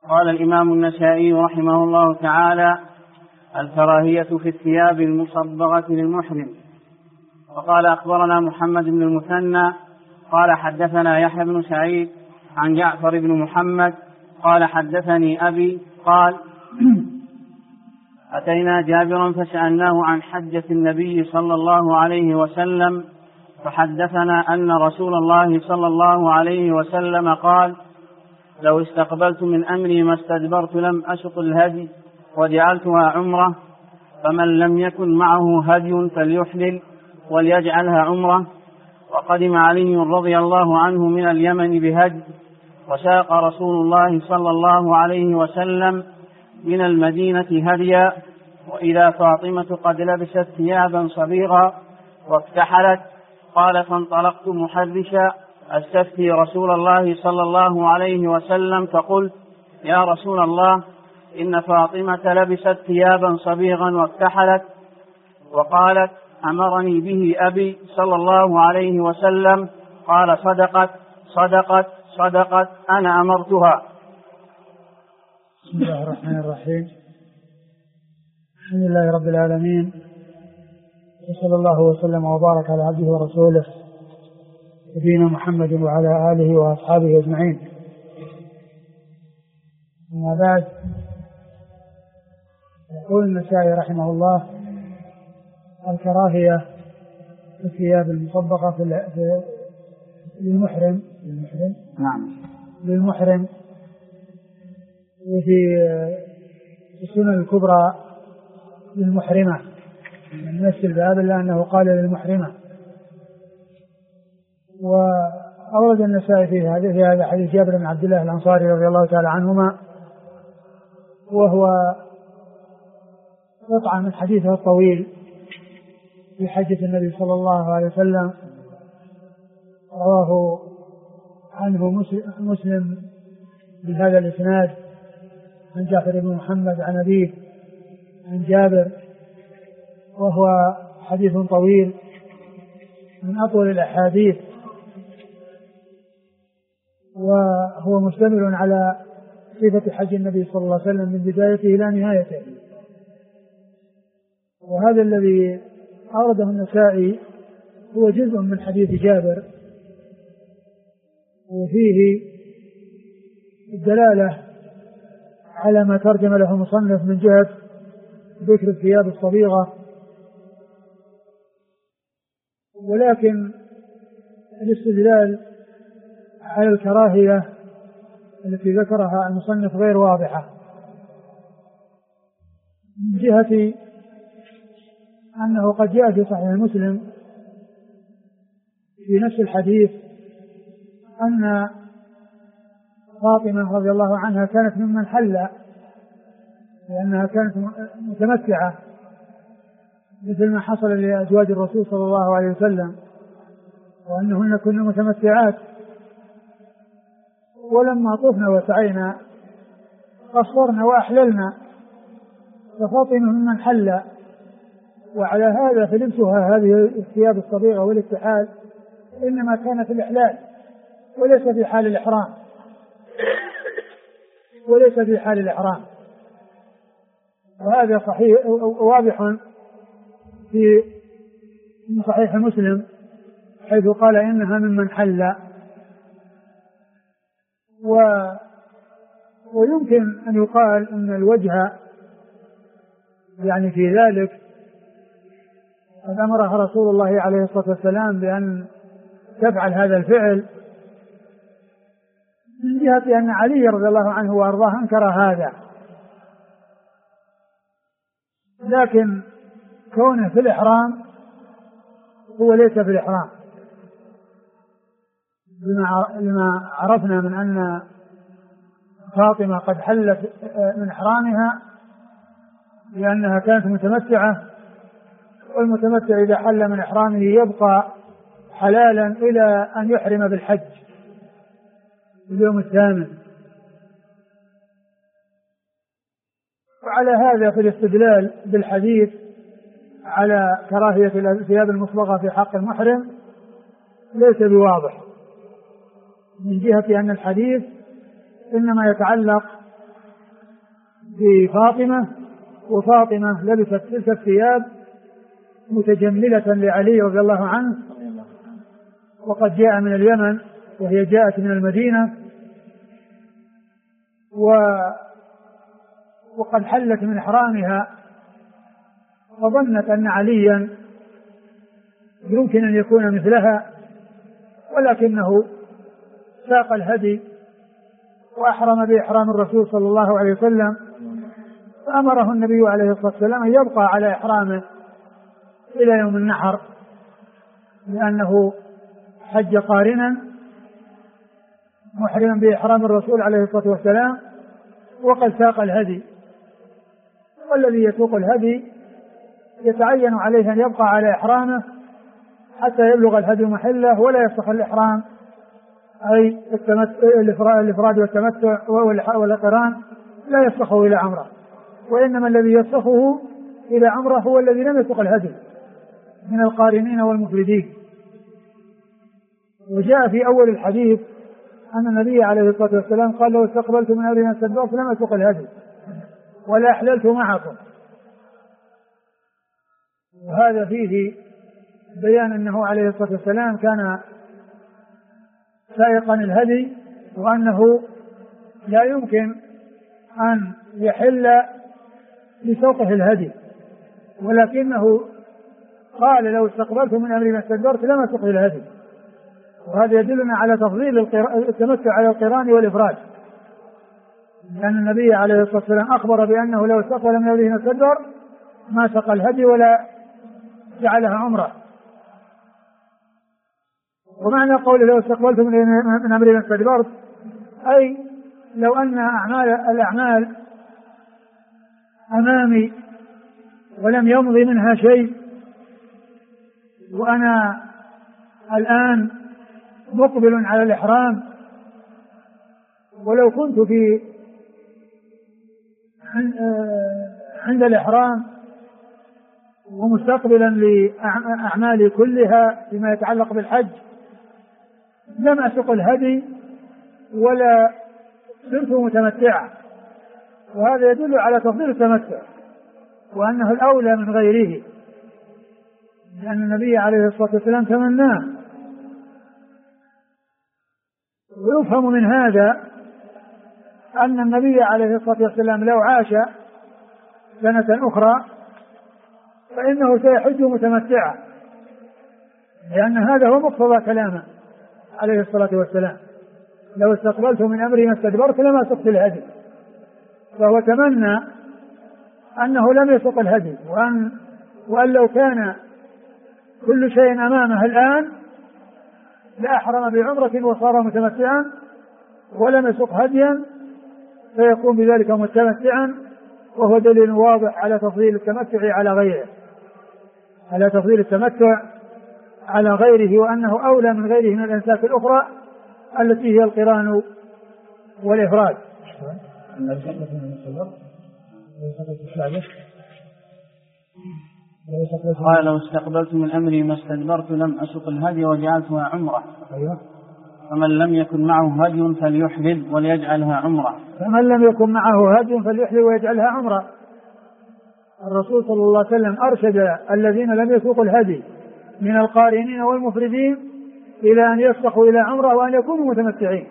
قال الإمام النسائي رحمه الله تعالى: الكراهية في الثياب المصبغة للمحرم. وقال: أخبرنا محمد بن المثنى قال حدثنا يحيى بن سعيد عن جعفر بن محمد قال حدثني أبي قال: أتينا جابرا فسألناه عن حجة النبي صلى الله عليه وسلم، فحدثنا أن رسول الله صلى الله عليه وسلم قال: لو استقبلت من أمري ما استدبرت لم أشق الهدي وجعلتها عمرة، فمن لم يكن معه هدي فليحلل وليجعلها عمرة. وقدم علي رضي الله عنه من اليمن بهدي، وساق رسول الله صلى الله عليه وسلم من المدينة هديا، وإذا فاطمة قد لبست ثيابا صبيغا واكتحلت. قال: فانطلقت محرشا أستفتي رسول الله صلى الله عليه وسلم، فقلت: يا رسول الله، إن فاطمة لبست ثيابا صبيغا واكتحلت. وقالت: أمرني به أبي صلى الله عليه وسلم. قال: صدقت صدقت صدقت، أنا أمرتها. بسم الله الرحمن الرحيم. الحمد لله رب العالمين، وصلى الله وسلم وبارك على عبده ورسوله نبينا محمد وعلى آله وأصحابه أجمعين. أما بعد، يقول النسائي رحمه الله: الكراهية في الثياب المصبغة للمحرم وفي السنن الكبرى للمحرمة، من نفس الباب إلا أنه قال للمحرمة. وأورد النسائي في هذا حديث جابر بن عبد الله الأنصاري رضي الله تعالى عنهما، وهو قطعة من حديثه الطويل في حجة النبي صلى الله عليه وسلم، رواه عنه مسلم بهذا الإسناد عن جعفر بن محمد عن أبيه عن جابر، وهو حديث طويل من أطول الأحاديث، وهو مشتمل على صفة حج النبي صلى الله عليه وسلم من بدايته إلى نهايته. وهذا الذي أورده النسائي هو جزء من حديث جابر، وفيه الدلالة على ما ترجم له المصنف من جهة ذكر الثياب الصبيغة، ولكن الاستدلال على الكراهية التي ذكرها المصنف غير واضحة، من جهة أنه قد جاء في صحيح مسلم في نفس الحديث أن فاطمة رضي الله عنها كانت ممن حل، لأنها كانت متمتعة مثل ما حصل لأزواج الرسول صلى الله عليه وسلم، وأنهن كن متمتعات، ولما طفنا وسعينا قصرنا وأحللنا، ففاطمة ممن حل. وعلى هذا فلبسها هذه الثياب الصبيغة والاكتحال إنما كان في الإحلال وليس في حال الإحرام، وهذا صحيح واضح في صحيح مسلم حيث قال إنها ممن حل. ويمكن أن يقال أن الوجه يعني في ذلك قد أمرها رسول الله عليه الصلاة والسلام بأن تفعل هذا الفعل، من جهة أن علي رضي الله عنه وأرضاه أنكر هذا، لكن كونه في الإحرام هو ليس في الإحرام، لما عرفنا من أن فاطمة قد حلت من إحرامها لأنها كانت متمتعة، والمتمتع إذا حل من إحرامه يبقى حلالا إلى أن يحرم بالحج اليوم الثامن. وعلى هذا في الاستدلال بالحديث على كراهية الثياب المصبغة في حق المحرم ليس بواضح، من جهة أن الحديث إنما يتعلق بفاطمة، وفاطمة لبست تلك الثياب متجملة لعلي رضي الله عنه، وقد جاء من اليمن وهي جاءت من المدينة، وقد حلت من إحرامها، وظنت أن عليا يمكن أن يكون مثلها، ولكنه ساق الهدي وأحرم بإحرام الرسول صلى الله عليه وسلم، فأمره النبي عليه الصلاة والسلام أن يبقى على إحرامه إلى يوم النحر، لأنه حج قارنا محرما بإحرام الرسول عليه الصلاة والسلام، وقد ساق الهدي، والذي يسوق الهدي يتعين عليه أن يبقى على إحرامه حتى يبلغ الهدي محله، ولا يصح الإحرام أي الإفراد والتمتع والقران لا يصح إلى عمره، وإنما الذي يصحه إلى عمره هو الذي لم يسق الهدي من القارنين والمفردين. وجاء في أول الحديث أن النبي عليه الصلاة والسلام قال: لو استقبلت من أمري ما استدبرت لم أسق الهدي ولا أحللت معكم. وهذا فيه بيان أنه عليه الصلاة والسلام كان سائقا الهدي، وأنه لا يمكن أن يحل لسوقه الهدي، ولكنه قال: لو استقبلت من أمري ما استدبرت لم أسق الهدي. وهذا يدلنا على تفضيل التمتع على القران والإفراد، لأن النبي عليه الصلاة والسلام أخبر بأنه لو استقبل من أمره ما استدبر ما سق الهدي ولا جعلها عمره. ومعنى قوله لو استقبلت من أمري ما استدبرت أي لو أن الأعمال أمامي ولم يمضي منها شيء، وأنا الآن مقبل على الإحرام، ولو كنت في عند الإحرام ومستقبلا لأعمالي كلها فيما يتعلق بالحج لم أسق الهدي ولا صرت متمتعا. وهذا يدل على تفضيل التمتع وأنه الأولى من غيره، لأن النبي عليه الصلاة والسلام تمناه. ويفهم من هذا أن النبي عليه الصلاة والسلام لو عاش سنة أخرى فإنه سيحج متمتعا، لأن هذا هو مقتضى كلامه عليه الصلاة والسلام: لو استقبلت من أمري ما استدبرت لما سقت الهدي. فهو تمنى أنه لم يسق الهدي، وأن لو كان كل شيء أمامه الآن لأحرم بعمرة وصار متمتعا ولم يسق هديا، فيكون بذلك متمتعا، وهو دليل واضح على تفضيل التمتع على غيره، على تفضيل التمتع على غيره، وأنه أولى من غيره من الأنساك الأخرى التي هي القران والإفراد. قال: لو استقبلت من أمري ما استدبرت لم أسق الهدي وجعلتها عمرة. فمن لم يكن معه هدي فليحلل وليجعلها عمرة. فمن لم يكن معه هدي فليحلل ويجعلها عمرة. الرسول صلى الله عليه وسلم أرشد الذين لم يسوقوا الهدي من القارنين والمفردين إلى أن يسبقوا إلى عمرة وأن يكونوا متمتعين.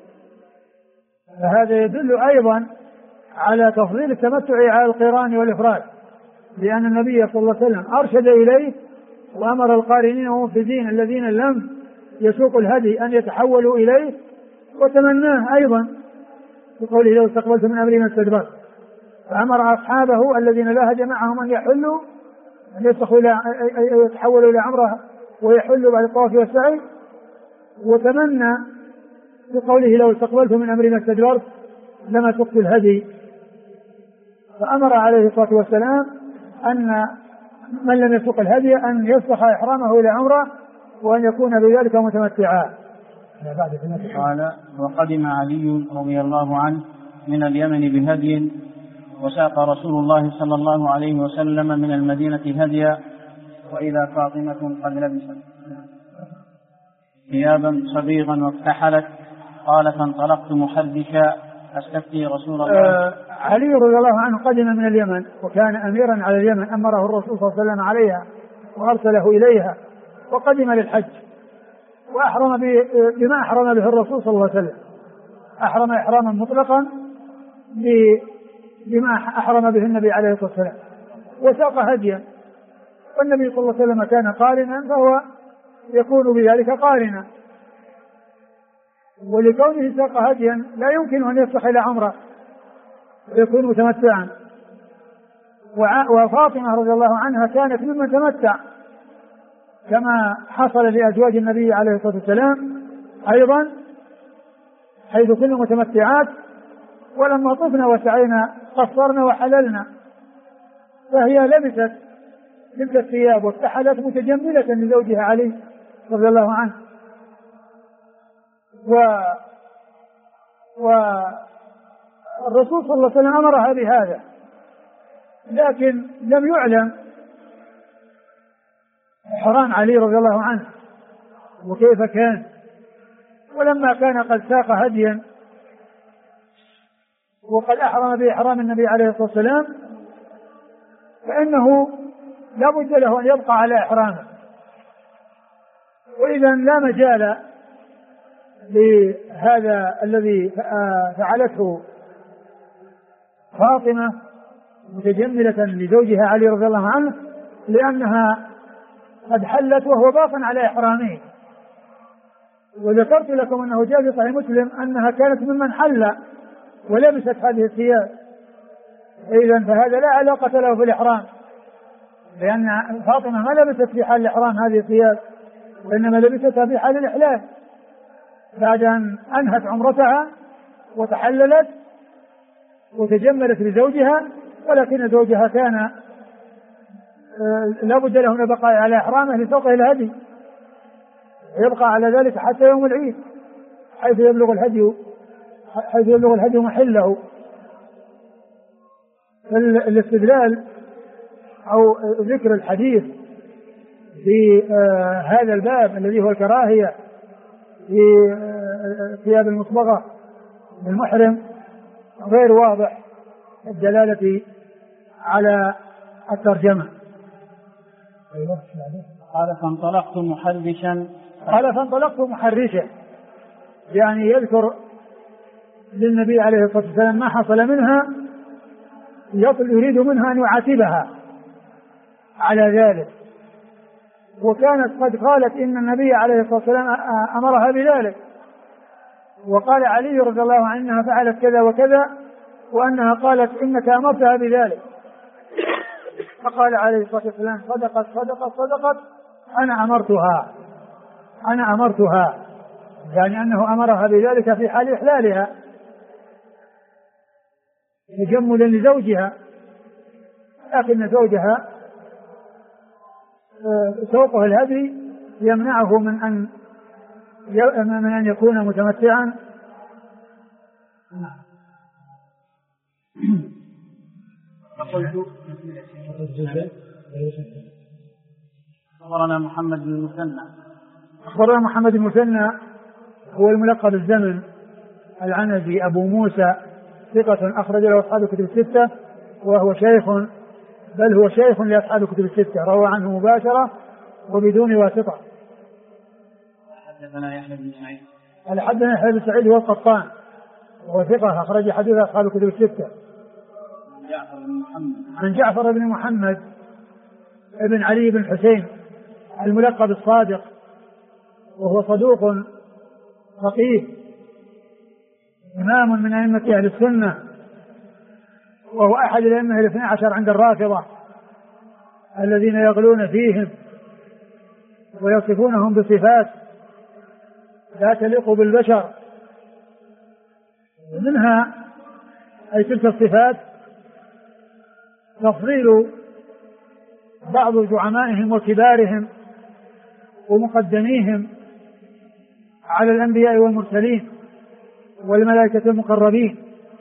فهذا يدل أيضا على تفضيل التمتع على القران والإفراد، لأن النبي صلى الله عليه وسلم أرشد إليه وأمر القارنين والمفردين الذين لم يسوقوا الهدي أن يتحولوا إليه، وتمناه أيضا بقوله: لو استقبلت من أمري ما استدبرت. فأمر أصحابه الذين لا هدي معهم أن يحلوا، أن يتحولوا إلى عمره ويحلوا بعد الطواف والسعي، وتمنى بقوله: لو استقبلت من أمري ما استدبرت لما سقت الهدي. فأمر عليه الصلاة والسلام أن من لم يسوق الهدي أن يسبق إحرامه إلى عمره وأن يكون بذلك متمتعا. قال: وقدم علي رضي الله عنه من اليمن بهدي، وساق رسول الله صلى الله عليه وسلم من المدينة هديا، وإذا فاطمة قد لبست ثيابا صبيغا واكتحلت. قال: فانطلقت محرشا أستفتي رسول الله. علي رضي الله عنه قدم من اليمن وكان أميرا على اليمن، أمره الرسول صلى الله عليه وسلم عليها وأرسله إليها، وقدم للحج وأحرم بما أحرم به الرسول صلى الله عليه وسلم، أحرم إحراما مطلقا بما أحرم به النبي عليه الصلاة والسلام، وساق هديا، والنبي صلى الله عليه وسلم كان قارنا فهو يكون بذلك قارنا، ولكونه ساق هديا لا يمكن أن يصلح إلى عمره ويكون متمتعا. وفاطمة رضي الله عنها كانت ممن تمتع كما حصل لأزواج النبي عليه الصلاة والسلام أيضا، حيث كنا متمتعات، ولما طفنا وسعينا قصرنا وحللنا، فهي لبست تلك الثياب وارتحلت متجملة لزوجها علي رضي الله عنه. والرسول صلى الله عليه وسلم أمرها بهذا، لكن لم يعلم إحرام علي رضي الله عنه وكيف كان. ولما كان قد ساق هديا وقد أحرم بإحرام النبي عليه الصلاة والسلام، فإنه لا بد له أن يبقى على إحرامه، وإذا لا مجال لهذا الذي فعلته فاطمة متجملة لزوجها علي رضي الله عنه، لأنها قد حلت وهو باق على إحرامه. وذكرت لكم أنه جاء في صحيح مسلم أنها كانت ممن حل ولبست هذه الثياب، إذن فهذا لا علاقة له في الإحرام، لأن فاطمة ما لبست في حال الإحرام هذه الثياب، وإنما لبستها في حال الإحلال بعد أن أنهت عمرتها وتحللت وتجملت لزوجها، ولكن زوجها كان لا بد له من البقاء على إحرامه لسوقه الهدي، يبقى على ذلك حتى يوم العيد حيث يبلغ الهدي محله. الاستدلال أو ذكر الحديث في هذا الباب الذي هو الكراهية في ثياب المصبغة للمحرم غير واضح الدلالة على الترجمة. قال فانطلقت محرشا، يعني يذكر للنبي عليه الصلاة والسلام ما حصل منها، يريد منها أن يعاتبها على ذلك، وكانت قد قالت إن النبي عليه الصلاة والسلام أمرها بذلك، وقال علي رضي الله عنه إنها فعلت كذا وكذا، وأنها قالت إنك أمرتها بذلك، فقال عليه الصلاة والسلام صدقت أنا أمرتها، يعني أنه أمرها بذلك في حال إحلالها تجملا لزوجها، لكن زوجها سوقه الهدي يمنعه من أن يكون متمتعا. أخبرنا محمد بن المثنى هو الملقب الزمن العنزي أبو موسى، ثقة أخرج له أصحاب الكتب الستة، وهو شيخ، بل هو شيخ لأصحاب الكتب الستة، روى عنه مباشرة وبدون واسطة. حدثنا يحيى بن سعيد هو القطان، وهو ثقة أخرج حديث أصحاب الكتب الستة. عن جعفر بن محمد ابن علي بن حسين الملقب الصادق، وهو صدوق فقيه إمام من أئمة أهل السنة، وهو أحد الأئمة الاثني عشر عند الرافضة الذين يغلون فيهم ويصفونهم بصفات لا تليق بالبشر، منها أي تلك الصفات تفضيل بعض زعمائهم وكبارهم ومقدميهم على الأنبياء والمرسلين والملائكة المقربين،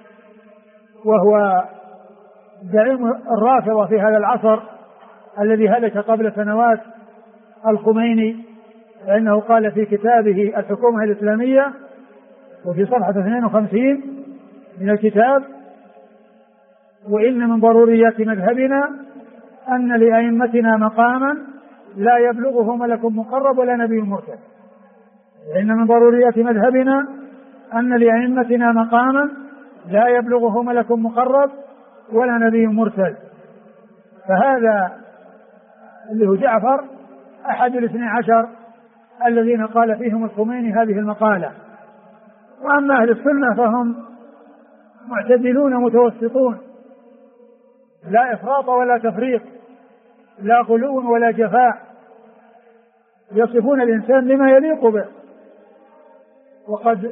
وهو زعيم الرافضة في هذا العصر الذي هلك قبل سنوات الخميني، لأنه قال في كتابه الحكومة الإسلامية وفي صفحة 52 من الكتاب: وإن من ضروريات مذهبنا أن لأئمتنا مقاما لا يبلغه ملك مقرب ولا نبي مرسل. وإن من ضروريات مذهبنا أن لأئمتنا مقاما لا يبلغه ملك مقرب ولا نبي مرسل. فهذا اللي هو جعفر أحد 12 الذين قال فيهم الخميني هذه المقالة. وأما أهل السنة فهم معتدلون متوسطون، لا إفراط ولا تفريط، لا غلو ولا جفاء، يصفون الإنسان بما يليق به. وقد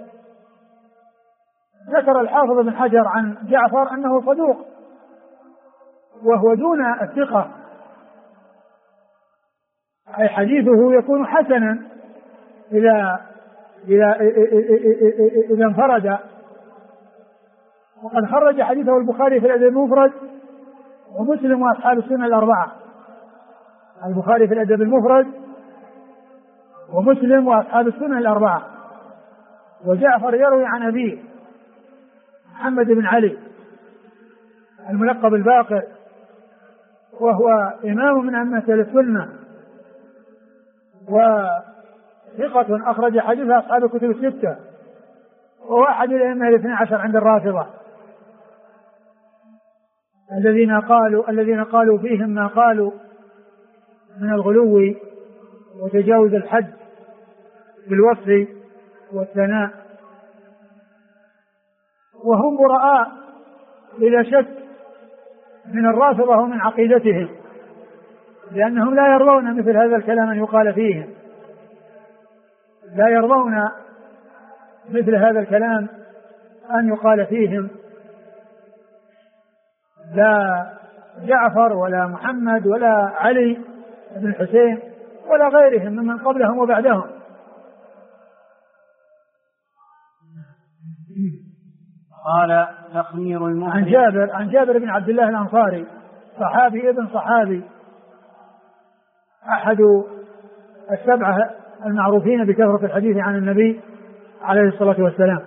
ذكر الحافظ بن حجر عن جعفر أنه صدوق، وهو دون الثقة، أي حديثه يكون حسنا إذا انفرد. وقد خرج حديثه البخاري في الأدب المفرد ومسلم وأصحاب السنة الأربعة. البخاري في الأدب المفرد ومسلم وأصحاب السنة الأربعة. وجعفر يروي عن أبيه محمد بن علي الملقب الباقر، وهو إمام من أئمة السنة وثقة أخرج حديث أصحاب الكتب الستة، وهو أحد الأئمة 12 عند الرافضة الذين قالوا فيهم ما قالوا من الغلو وتجاوز الحد بالوصف والثناء. وهم براء بلا شك من الرافضة ومن عقيدتهم، لأنهم لا يرضون مثل هذا الكلام أن يقال فيهم، لا يرضون مثل هذا الكلام أن يقال فيهم، لا جعفر ولا محمد ولا علي بن الحسين ولا غيرهم ممن قبلهم وبعدهم. قال تخمير المحرم عن جابر بن عبد الله الأنصاري، صحابي ابن صحابي، أحد 7 المعروفين بكثرة الحديث عن النبي عليه الصلاة والسلام.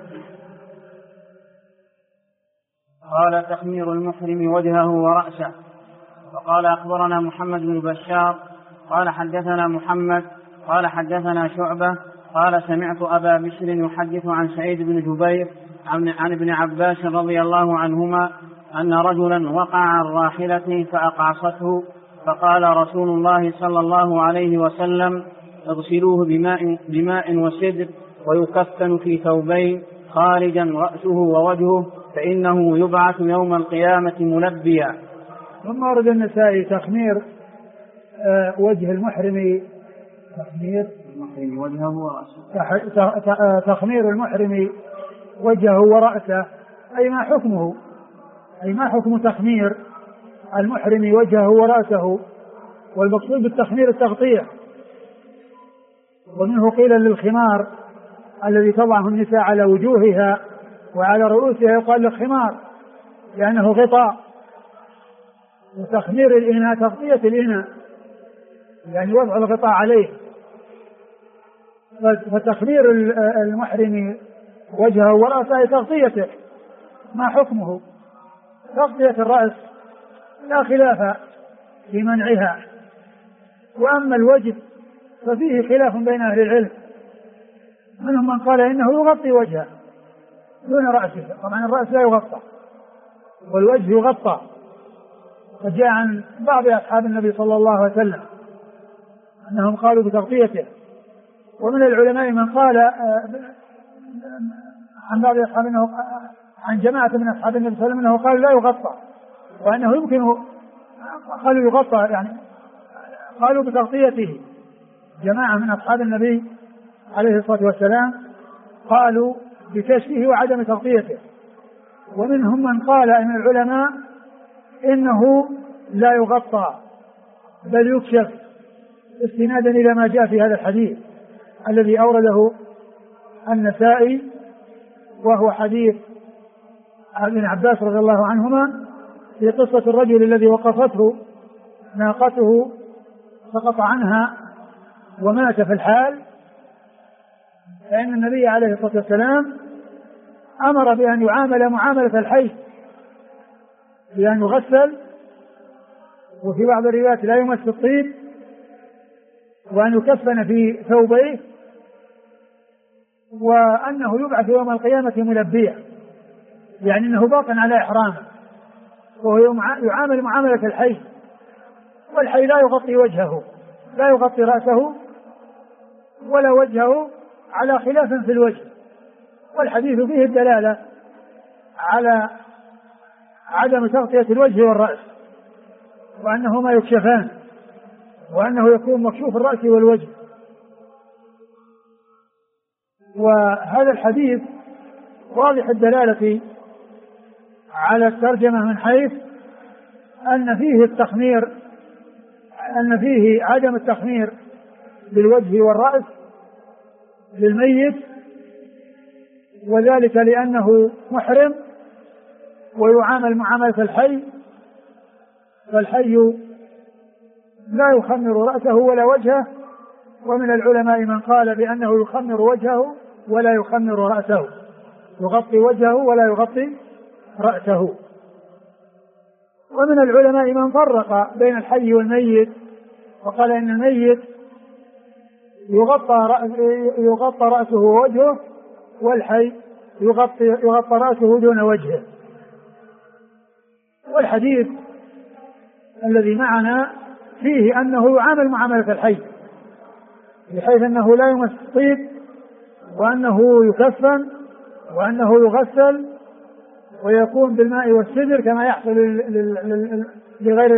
قال تخمير المحرم وجهه ورأسه. وقال أخبرنا محمد بن بشار قال حدثنا محمد قال حدثنا شعبة قال سمعت أبا بشر يحدث عن سعيد بن جبير عن ابن عباس رضي الله عنهما أن رجلا وقع عن راحلته فأقعصته، فقال رسول الله صلى الله عليه وسلم: اغسلوه بماء وسدر ويكفن في ثوبين خارجا رأسه ووجهه فإنه يبعث يوم القيامة ملبيا. ثم ورد النسائي تخمير وجه المحرم، تخمير المحرم وجهه ورأسه، أي ما حكم تخمير المحرم وجهه ورأسه. والمقصود بالتخمير التغطية، ومنه قيل للخمار الذي تضعه النساء على وجوهها وعلى رؤوسها يقال له خمار لأنه غطاء. وتخمير الإناء تغطية الإناء، يعني وضع الغطاء عليه. فتخمير المحرم وجهه ورأسه تغطيته، ما حكمه؟ تغطية الرأس لا خلاف في منعها، وأما الوجه ففيه خلاف بين أهل العلم، منهم من قال إنه يغطي وجهه دون رأسه. طبعا الرأس لا يغطى والوجه يغطى، قد جاء عن بعض أصحاب النبي صلى الله عليه وسلم أنهم قالوا بتغطيته. ومن العلماء من قال عن بعض أصحاب عن جماعة من أصحاب النبي صلى الله عليه وسلم أنه قال لا يغطى، وأنه يمكن، قالوا يغطى يعني قالوا بتغطيته. جماعة من أصحاب النبي عليه الصلاة والسلام قالوا بكشفه وعدم تغطيته. ومنهم من قال من العلماء إنه لا يغطى بل يكشف، استنادا إلى ما جاء في هذا الحديث الذي أورده النسائي، وهو حديث ابن عباس رضي الله عنهما في قصة الرجل الذي وقفته ناقته سقط عنها ومات في الحال، فإن النبي عليه الصلاة والسلام أمر بأن يعامل معاملة الحي، بأن يغسل، وفي بعض الروايات لا يمس الطيب، وأن يكفن في ثوبيه، وأنه يبعث يوم القيامة ملبيا، يعني أنه باق على إحرامه، وهو يعامل معاملة الحي. والحي لا يغطي وجهه، لا يغطي رأسه ولا وجهه، على خلاف في الوجه. والحديث فيه الدلالة على عدم تغطية الوجه والرأس، وأنهما يكشفان، وأنه يكون مكشوف الرأس والوجه. وهذا الحديث واضح الدلالة على الترجمة من حيث أن فيه التخمير، أن فيه عدم التخمير بالوجه والرأس للميت، وذلك لأنه محرم ويعامل معاملة الحي، فالحي لا يخمر رأسه ولا وجهه. ومن العلماء من قال بأنه يخمر وجهه ولا يخمر رأسه، يغطي وجهه ولا يغطي رأسه. ومن العلماء من فرق بين الحي والميت، وقال إن الميت يغطى رأسه ووجهه، والحي يغطى رأسه دون وجهه. والحديث الذي معنا فيه أنه يعامل معاملة الحي، بحيث أنه لا يمس الطيب، وأنه يكفن، وأنه يغسل، ويكون بالماء والسدر كما يحصل لغير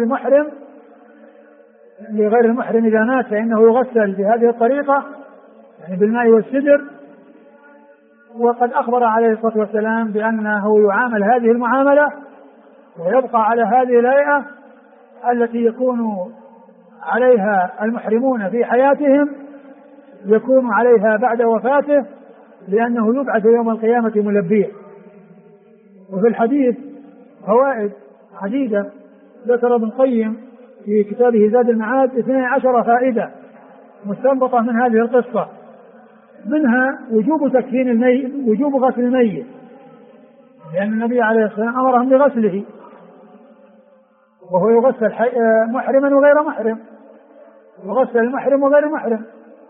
المحرم إذا مات فإنه يغسل بهذه الطريقة، يعني بالماء والسدر. وقد أخبر عليه الصلاة والسلام بأنه يعامل هذه المعاملة ويبقى على هذه الهيئة التي يكون عليها المحرمون في حياتهم، يكون عليها بعد وفاته، لأنه يبعث يوم القيامة ملبيا. وفي الحديث فوائد عديدة ذكر ابن القيم في كتابه زاد المعاد 12 فائدة مستنبطة من هذه القصة، منها وجوب غسل الميت، لأن النبي عليه الصلاة والسلام أمرهم بغسله، وهو يغسل محرما وغير محرم، يغسل المحرم وغير محرم،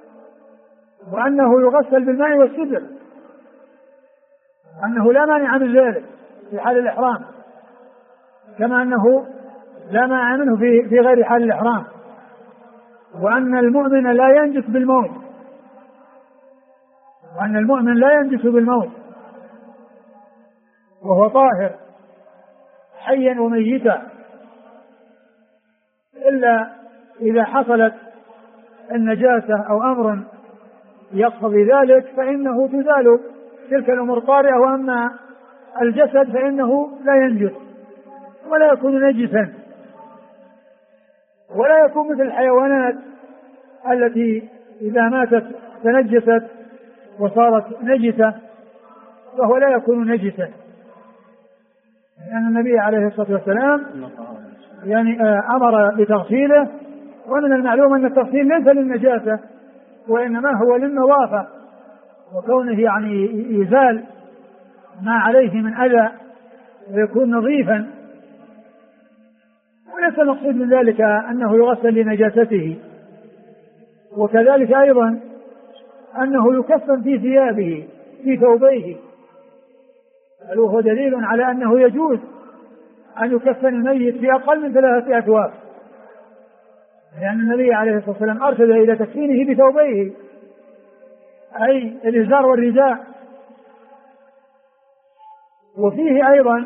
وأنه يغسل بالماء والسدر، أنه لا مانع من ذلك في حال الإحرام، كما أنه لا مانع منه في غير حال الإحرام، وأن المؤمن لا ينجس بالموت، وأن المؤمن لا ينجس بالموت وهو طاهر حيا وميتا، إلا إذا حصلت النجاسة أو أمر يقتضي ذلك فإنه تزال تلك الأمور طارئة. وأما الجسد فإنه لا ينجس ولا يكون نجسا، ولا يكون مثل الحيوانات التي إذا ماتت تنجست وصارت نجسة، فهو لا يكون نجسا، لأن النبي عليه الصلاة والسلام يعني أمر بتغسيله. ومن المعلوم أن التغسيل ليس للنجاسة، وإنما هو للنظافة، وكونه يعني يزال ما عليه من أذى ويكون نظيفا، وليس المقصود من ذلك أنه يغسل لنجاسته. وكذلك أيضا أنه يكفن في ثيابه في ثوبيه، بل هو دليل على أنه يجوز أن يكفن الميت في أقل من 3 أثواب، لأن النبي عليه الصلاة والسلام أرشد إلى تكفينه بثوبيه، أي الإزار والرداء. وفيه أيضا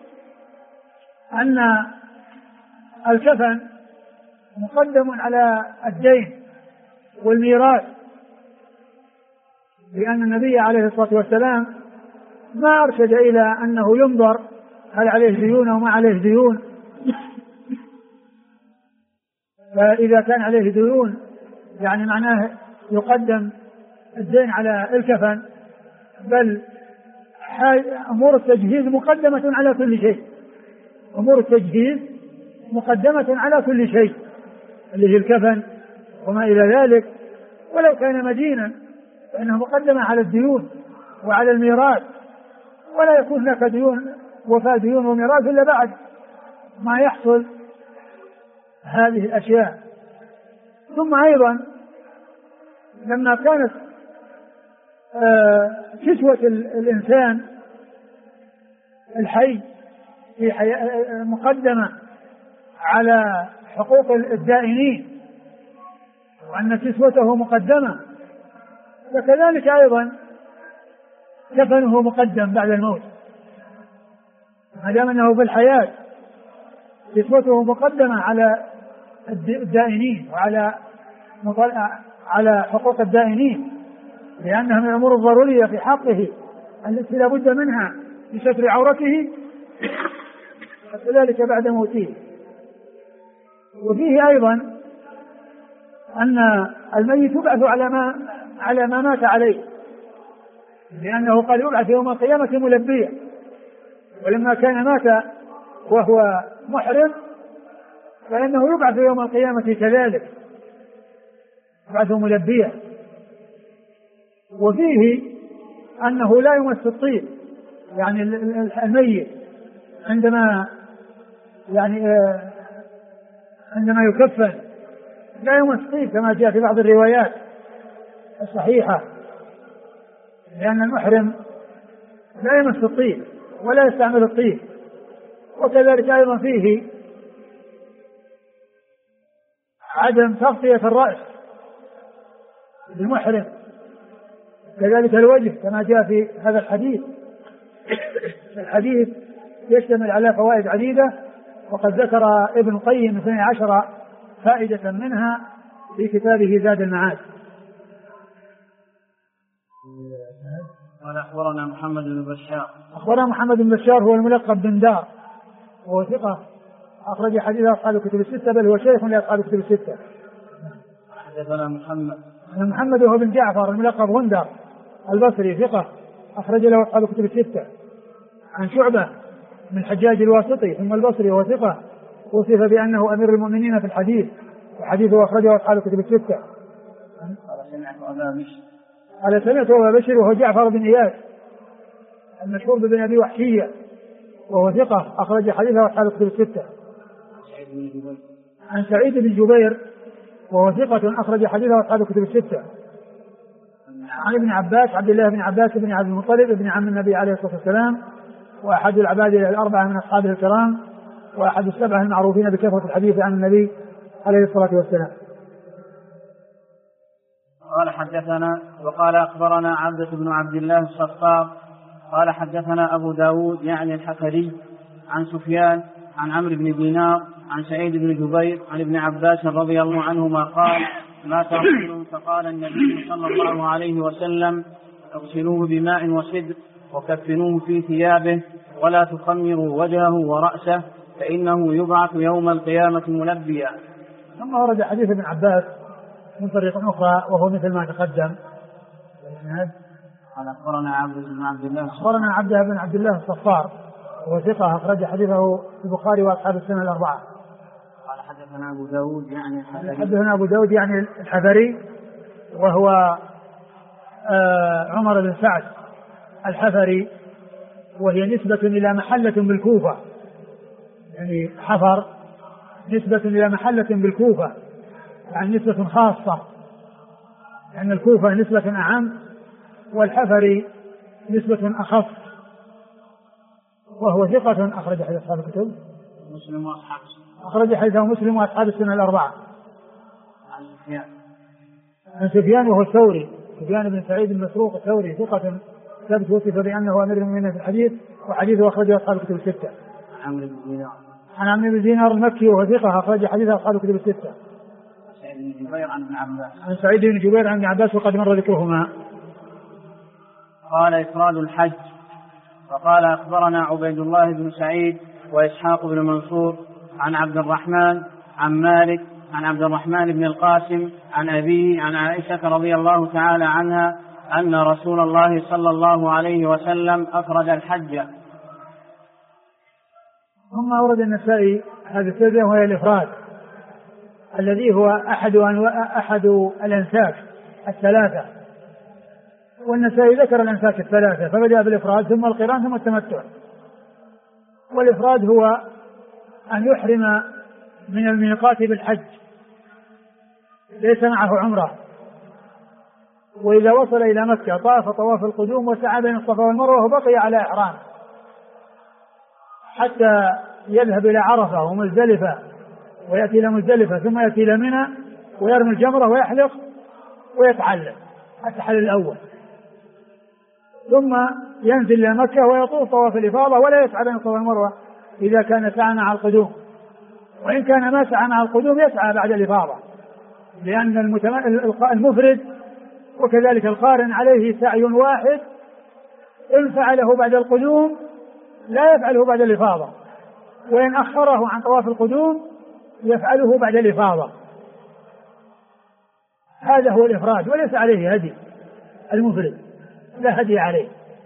أن الكفن مقدم على الدين والميراث، لأن النبي عليه الصلاة والسلام ما أرشد إلى أنه ينظر هل عليه ديون أو ما عليه ديون، فإذا كان عليه ديون يعني معناه يقدم الدين على الكفن، بل أمور التجهيز مقدمة على كل شيء، أمور التجهيز مقدمة على كل شيء اللي هي الكفن وما إلى ذلك. ولو كان مدينا فإنه مقدمة على الديون وعلى الميراث ولا يكون هناك ديون وفاة ديون وميراث إلا بعد ما يحصل هذه الأشياء. ثم أيضا لما كانت كسوة الإنسان الحي في مقدمة على حقوق الدائنين وأن كسوته مقدمة، فكذلك أيضا كفنه مقدم بعد الموت، ما دام أنه في الحياة كسوته مقدمة على الدائنين وعلى على حقوق الدائنين، لأنها من الأمور الضرورية في حقه التي لا بد منها لستر عورته، وكذلك بعد موته. وفيه أيضا أن الميت يبعث على ما مات عليه، لأنه قد يبعث يوم القيامة ملبيا، ولما كان مات وهو محرم فإنه يبعث يوم القيامة كذلك يبعث ملبيا. وفيه أنه لا يمس الطيب، يعني الميت عندما يكفن لا يمس الطيب كما جاء في بعض الروايات الصحيحة، لأن المحرم لا يمس الطيب ولا يستعمل الطيب. وكذلك أيضا فيه عدم تغطية الرأس للمحرم، كذلك الوجه كما جاء في هذا الحديث. الحديث يشتمل على فوائد عديدة، وقد ذكر ابن القيم 12 فائدة منها في كتابه زاد المعاد. قال أخبرنا محمد بن بشار. أخبرنا محمد بن بشار هو الملقب بن دار، وهو ثقة أخرج حديث أصحاب الكتب الستة، بل هو شيخ لأصحاب الكتب الستة. حدثنا محمد وهو بن جعفر الملقب غندر البصري ثقة أخرج له أصحاب الكتب الستة. عن شعبة من الحجاج الواسطي ثم البصري وهو ثقة، وصف بأنه أمير المؤمنين في الحديث، وحديثه أخرجه أصحاب الكتب الستة. قال سمعت أبا بشر وهو جعفر بن إياس المشهور بن أبي وحشية، وهو ثقة أخرج حديثه أصحاب الكتب الستة. عن سعيد بن جبير وهو ثقة أخرج حديثه أصحاب الكتب الستة. عن ابن عباس عبد الله بن عباس بن عبد المطلب ابن عم النبي عليه الصلاة والسلام، وأحد العباد الأربعة من أصحابه الكرام، وأحد السبعة المعروفين بكثرة الحديث عن النبي عليه الصلاة والسلام. قال حدثنا وقال أخبرنا عبدة بن عبد الله الصفار قال حدثنا أبو داود يعني الحفري عن سفيان عن عمرو بن دينار عن سعيد بن جبير عن ابن عباس رضي الله عنهما قال مات رجل فقال النبي صلى الله عليه وسلم اغسلوه بماء وسدر وكفنوه في ثيابه ولا تخمروا وجهه ورأسه فإنه يبعث يوم القيامة ملبيا. ثم ورد حديث ابن عباس من طريق أخرى وهو مثل ما تقدم. قال أخبرنا عبد بن عبد الله أخبرنا عبد بن عبد الله الصفار وهو ثقة أخرج حديثه في البخاري وأصحاب السنة الأربعة. قال حدثنا أبو داود يعني الحفري. حدثنا أبو داود يعني الحفري وهو عمر بن سعد الحفري، وهي نسبة إلى محلة بالكوفة، يعني حفر نسبة إلى محلة بالكوفة، يعني نسبة خاصة، لأن يعني الكوفة نسبة أعم والحفري نسبة أخف. وهو ثقة أخرج حديث أصحاب الكتب مسلم وأصحاب أخرج حديثه مسلم وأصحاب السنة الأربعة. عن سفيان وهو الثوري، سفيان بن سعيد المسروق الثوري ثقة ثبت وصف بأنه أمير المؤمنين في الحديث، وحديثه أخرجه أصحاب الكتب الستة. عن عمرو بن دينار المكي وهو ثقة أخرج حديثه أصحاب الكتب الستة. عن سعيد بن جبير عن ابن عباس وقد مر ذكرهما. قال إفراد الحج. وقال أخبرنا عبيد الله بن سعيد وإسحاق بن منصور عن عبد الرحمن عن مالك عن عبد الرحمن بن القاسم عن أبيه عن عائشة رضي الله تعالى عنها أن رسول الله صلى الله عليه وسلم أفرد الحج. ثم أورد النسائي هذه الترجمة وهي الإفراد، الذي هو أحد الأنساك الثلاثة، والنسائي ذكر الأنساك الثلاثة، فبدأ بالإفراد ثم القران ثم التمتع. والإفراد هو أن يحرم من الميقات بالحج ليس معه عمرة، وإذا وصل إلى مكة طاف طواف القدوم وسعى بين الصفا والمروة وبقي على إحرام حتى يذهب إلى عرفة ومزدلفة ويأتي إلى مزدلفة ثم يأتي إلى منى ويرمي الجمرة ويحلق ويتعلم التحلل الأول، ثم ينزل إلى مكة ويطوف طواف الإفاضة ولا يسعى بين الصفا والمروة إذا كان سعى مع القدوم، وإن كان ما سعى مع القدوم يسعى بعد الإفاضة، لأن المفرد وكذلك القارن عليه سعي واحد، إن فعله بعد القدوم لا يفعله بعد الإفاضة، وإن أخره عن طواف القدوم يفعله بعد الإفاضة. هذا هو الإفراد، وليس عليه هدي، المفرد لا هدي عليه،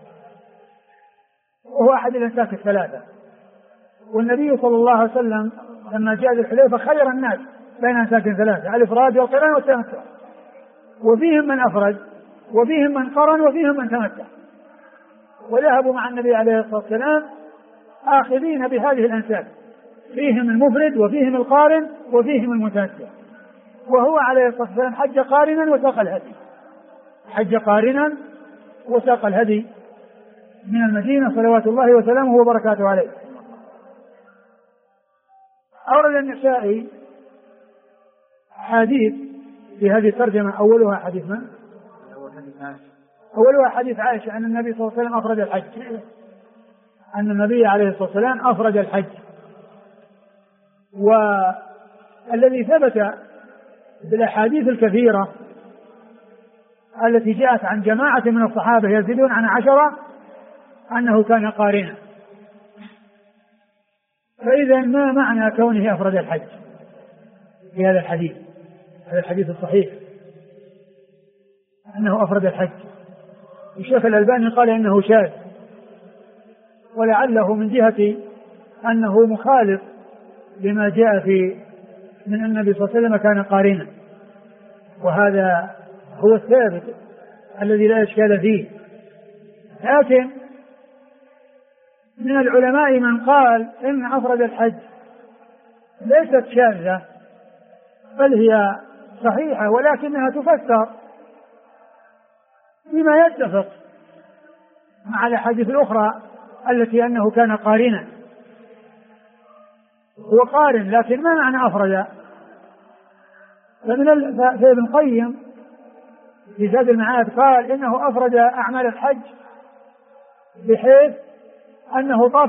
وهو أحد الأنساك الثلاثة. والنبي صلى الله عليه وسلم لما جاء الحليفة خير الناس بين أنساك ثلاثة: الإفراد والقران والتمتع، وفيهم من أفرد وفيهم من قرن وفيهم من تمتع، وذهبوا مع النبي عليه الصلاة والسلام آخذين بهذه الأنساك، فيهم المفرد وفيهم القارن وفيهم المتمتع. وهو عليه الصلاة والسلام حج قارنا وساق الهدي، حج قارنا وساق الهدي من المدينة صلوات الله وسلامه وبركاته عليه. أورد النسائي حديث في هذه الترجمة، أولها حديث من؟ أولها حديث عائشة أن النبي صلى الله عليه وسلم أفرد الحج، أن النبي عليه الصلاة والسلام أفرد الحج. والذي ثبت بالأحاديث الكثيرة التي جاءت عن جماعة من الصحابة يزيدون عن 10 أنه كان قارنا. فإذا ما معنى كونه أفرد الحج في هذا الحديث؟ هذا الحديث الصحيح أنه أفرد الحج. الشيخ الألباني قال إنه شاذ، ولعله من جهة أنه مخالف لما جاء في من النبي صلى الله عليه وسلم كان قارنا، وهذا هو الثابت الذي لا إشكال فيه. لكن من العلماء من قال إن أفرد الحج ليست شاذة بل هي صحيحة، ولكنها تفسر بما يتفق مع الأحاديث الأخرى التي أنه كان قارنا. هو قارن لكن ما معنى أفرد؟ فابن القيم في زاد المعاد قال إنه أفرد أعمال الحج بحيث أنه طاف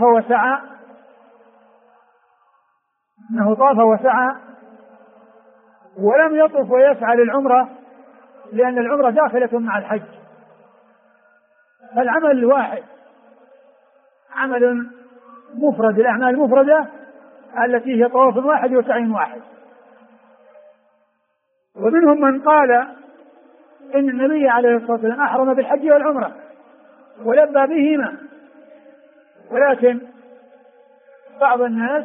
وسعى ولم يطف ويسعى للعمرة، لأن العمرة داخلة مع الحج. فالعمل الواحد عمل مفرد، الأعمال المفردة التي هي طواف واحد وسعي واحد. ومنهم من قال إن النبي عليه الصلاة والسلام أحرم بالحج والعمرة ولبى بهما، ولكن بعض الناس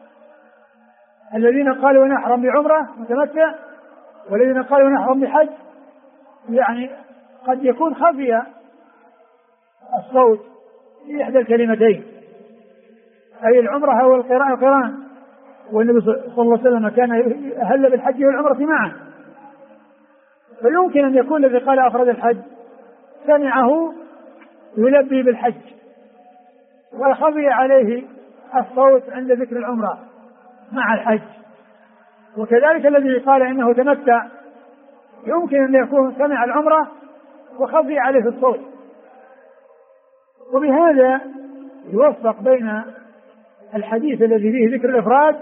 الذين قالوا نحرم بعمرة متمتع والذين قالوا نحرم بحج، يعني قد يكون خفي الصوت في إحدى الكلمتين، أي العمرة أو القران. والنبي صلى الله عليه وسلم كان أهل بالحج والعمرة معا، فيمكن أن يكون الذي قال أفرد الحج سمعه يلبي بالحج وخفي عليه الصوت عند ذكر العمرة مع الحج. وكذلك الذي قال إنه تمتع يمكن أن يكون سمع العمرة وخفي عليه الصوت. وبهذا يوفق بين الحديث الذي فيه ذكر الإفراد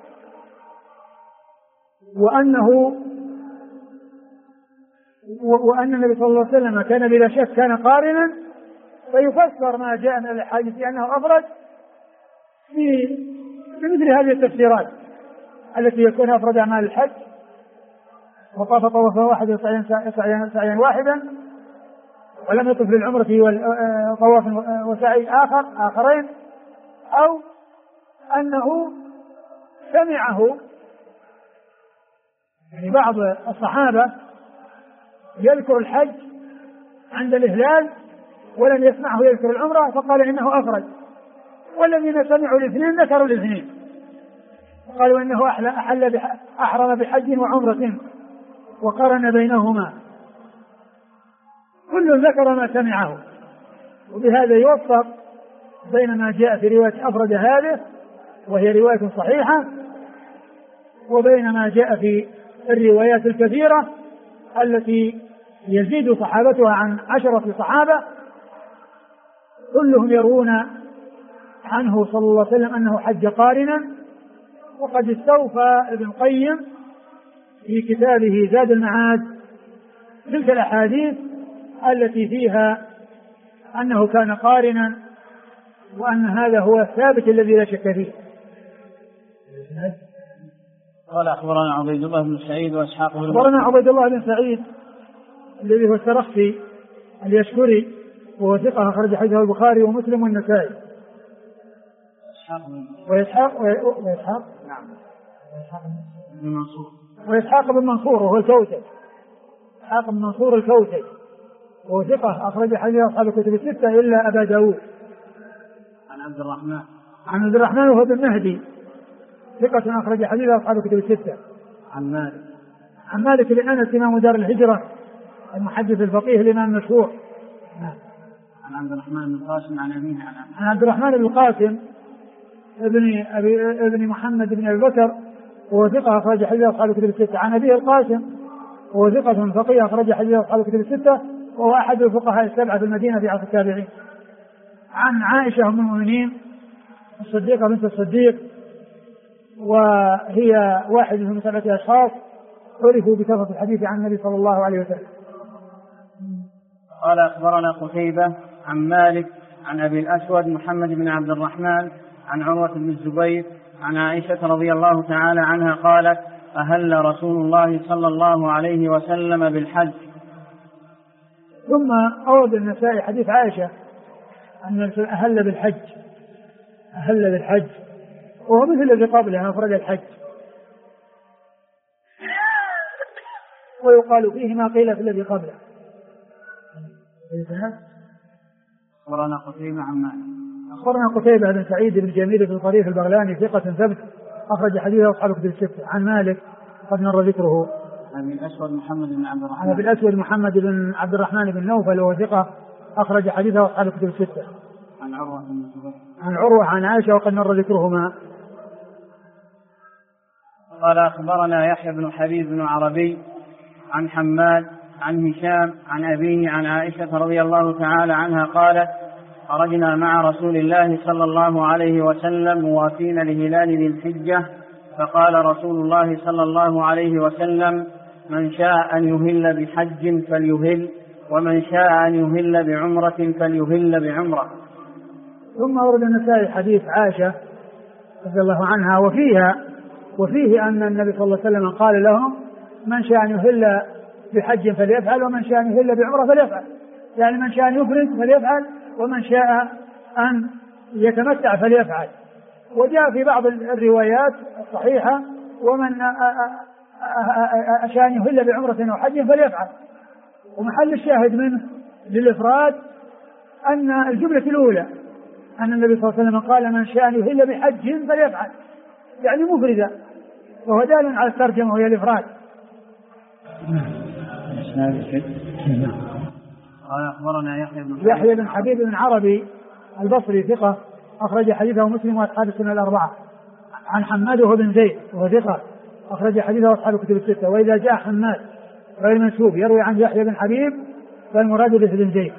وأن النبي صلى الله عليه وسلم كان بلا شك كان قارنا، فيفسر ما جاء من الحديث أنه أفرد بمثل هذه التفسيرات التي يكون أفرد أعمال الحج وطاف طوافا واحد سعيا واحدا ولم يطف للعمرة وطواف وسعي آخرين، أو أنه سمعه، يعني بعض الصحابة يذكر الحج عند الإهلال ولم يسمعه يذكر العمرة فقال إنه أفرد، والذين سمعوا الاثنين ذكروا الاثنين قالوا إنه أحرم بحج وعمرة وقارن بينهما، كل ذكر ما سمعه. وبهذا يوفق بين ما جاء في رواية أفرد هذه وهي رواية صحيحة، وبين ما جاء في الروايات الكثيرة التي يزيد صحابتها عن 10 صحابة كلهم يروون عنه صلى الله عليه وسلم أنه حج قارنا. وقد استوفى ابن القيم في كتابه زاد المعاد تلك الأحاديث التي فيها أنه كان قارنا، وأن هذا هو الثابت الذي لا شك فيه. قال أخبرنا عبيد الله بن سعيد وإسحاق بن أخبرنا عبيد الله بن سعيد الذي هو السرخسي اليشكري وهو ثقة أخرج حديثه البخاري ومسلم والنسائي. وإسحاق نعم وإسحاق بن منصور وهو الكوسي، إسحاق بن منصور الكوسي وهو ثقة أخرج حديث أصحاب الكتب الستة إلا أبا داود. عن عبد الرحمن وهو بن مهدي ثقة أخرج حديث أصحاب الكتب الستة. عن مالك بن أنس إمام دار الهجرة المحدث الفقيه الإمام المشهور. عن عبد الرحمن بن القاسم عن أبيه عن عبد الرحمن بن القاسم ابن محمد بن أبي بكر وهو ثقة أخرج حديث أصحاب الكتب الستة. عن أبيه القاسم وهو ثقة فقيه أخرج حديث أصحاب الكتب الستة وهو أحد الفقهاء السبعة في المدينة في عصر التابعين. عن عائشة أم المؤمنين الصديقة بنت الصديق وهي واحد من 7 أشخاص عرفوا بكثرة الحديث عن النبي صلى الله عليه وسلم. قال أخبرنا قتيبة عن مالك عن أبي الأسود محمد بن عبد الرحمن عن عروة بن الزبير عن عائشة رضي الله تعالى عنها قالت أهل رسول الله صلى الله عليه وسلم بالحج. ثم أورد النسائي حديث عائشة أن أهل بالحج وهو مثل الذي قبله أفرد الحج، ويقال فيه ما قيل في الذي قبله. أخبرنا قتيبة عن مالك. أخبرنا قتيبة بن سعيد بن جميل بن طريف البغلاني ثقة ثبت أخرج حديثه أصحاب الكتب الستة. عن مالك قد مر ذكره. عن أبي الأسود محمد بن عبد الرحمن. عن أبي الأسود محمد بن عبد الرحمن بن نوفل وهو ثقة أخرج حديثه أصحاب الكتب الستة. عن عروة بن الزبير. عن عروة عن عائشة وقد مر ذكرهما. قال أخبرنا يحيى بن حبيب بن عربي عن حماد عن هشام عن أبيه عن عائشة رضي الله تعالى عنها قالت خرجنا مع رسول الله صلى الله عليه وسلم موافين لهلال ذي الحجة فقال رسول الله صلى الله عليه وسلم من شاء أن يهل بحج فليهل ومن شاء أن يهل بعمرة فليهل بعمرة. ثم ورد النسائي حديث عائشة رضي الله عنها وفيه أن النبي صلى الله عليه وسلم قال لهم من شاء أن يهل بحج فليفعل ومن شاء أن يهل بعمرة فليفعل، يعني من شاء أن يفرد فليفعل ومن شاء أن يتمتع فليفعل. وجاء في بعض الروايات الصحيحة ومن شاء أن يهل بعمرة أو حج فليفعل. ومحل الشاهد منه للإفراد أن الجملة الأولى أن النبي صلى الله عليه وسلم قال من شاء أن يهل بحج فليفعل، يعني مفردا، وهو دال على الترجمة وهي الإفراد. قال أخبرنا يحيى بن حبيب بن عربي البصري ثقة أخرج حديثه مسلم وأصحاب السنة الأربعة. عن حماد وهو بن زيد وهو ثقة أخرج حديثه أصحاب الكتب الستة. وإذا جاء حماد غير منسوب يروي عن يحيى بن حبيب فالمراد به بن زيد.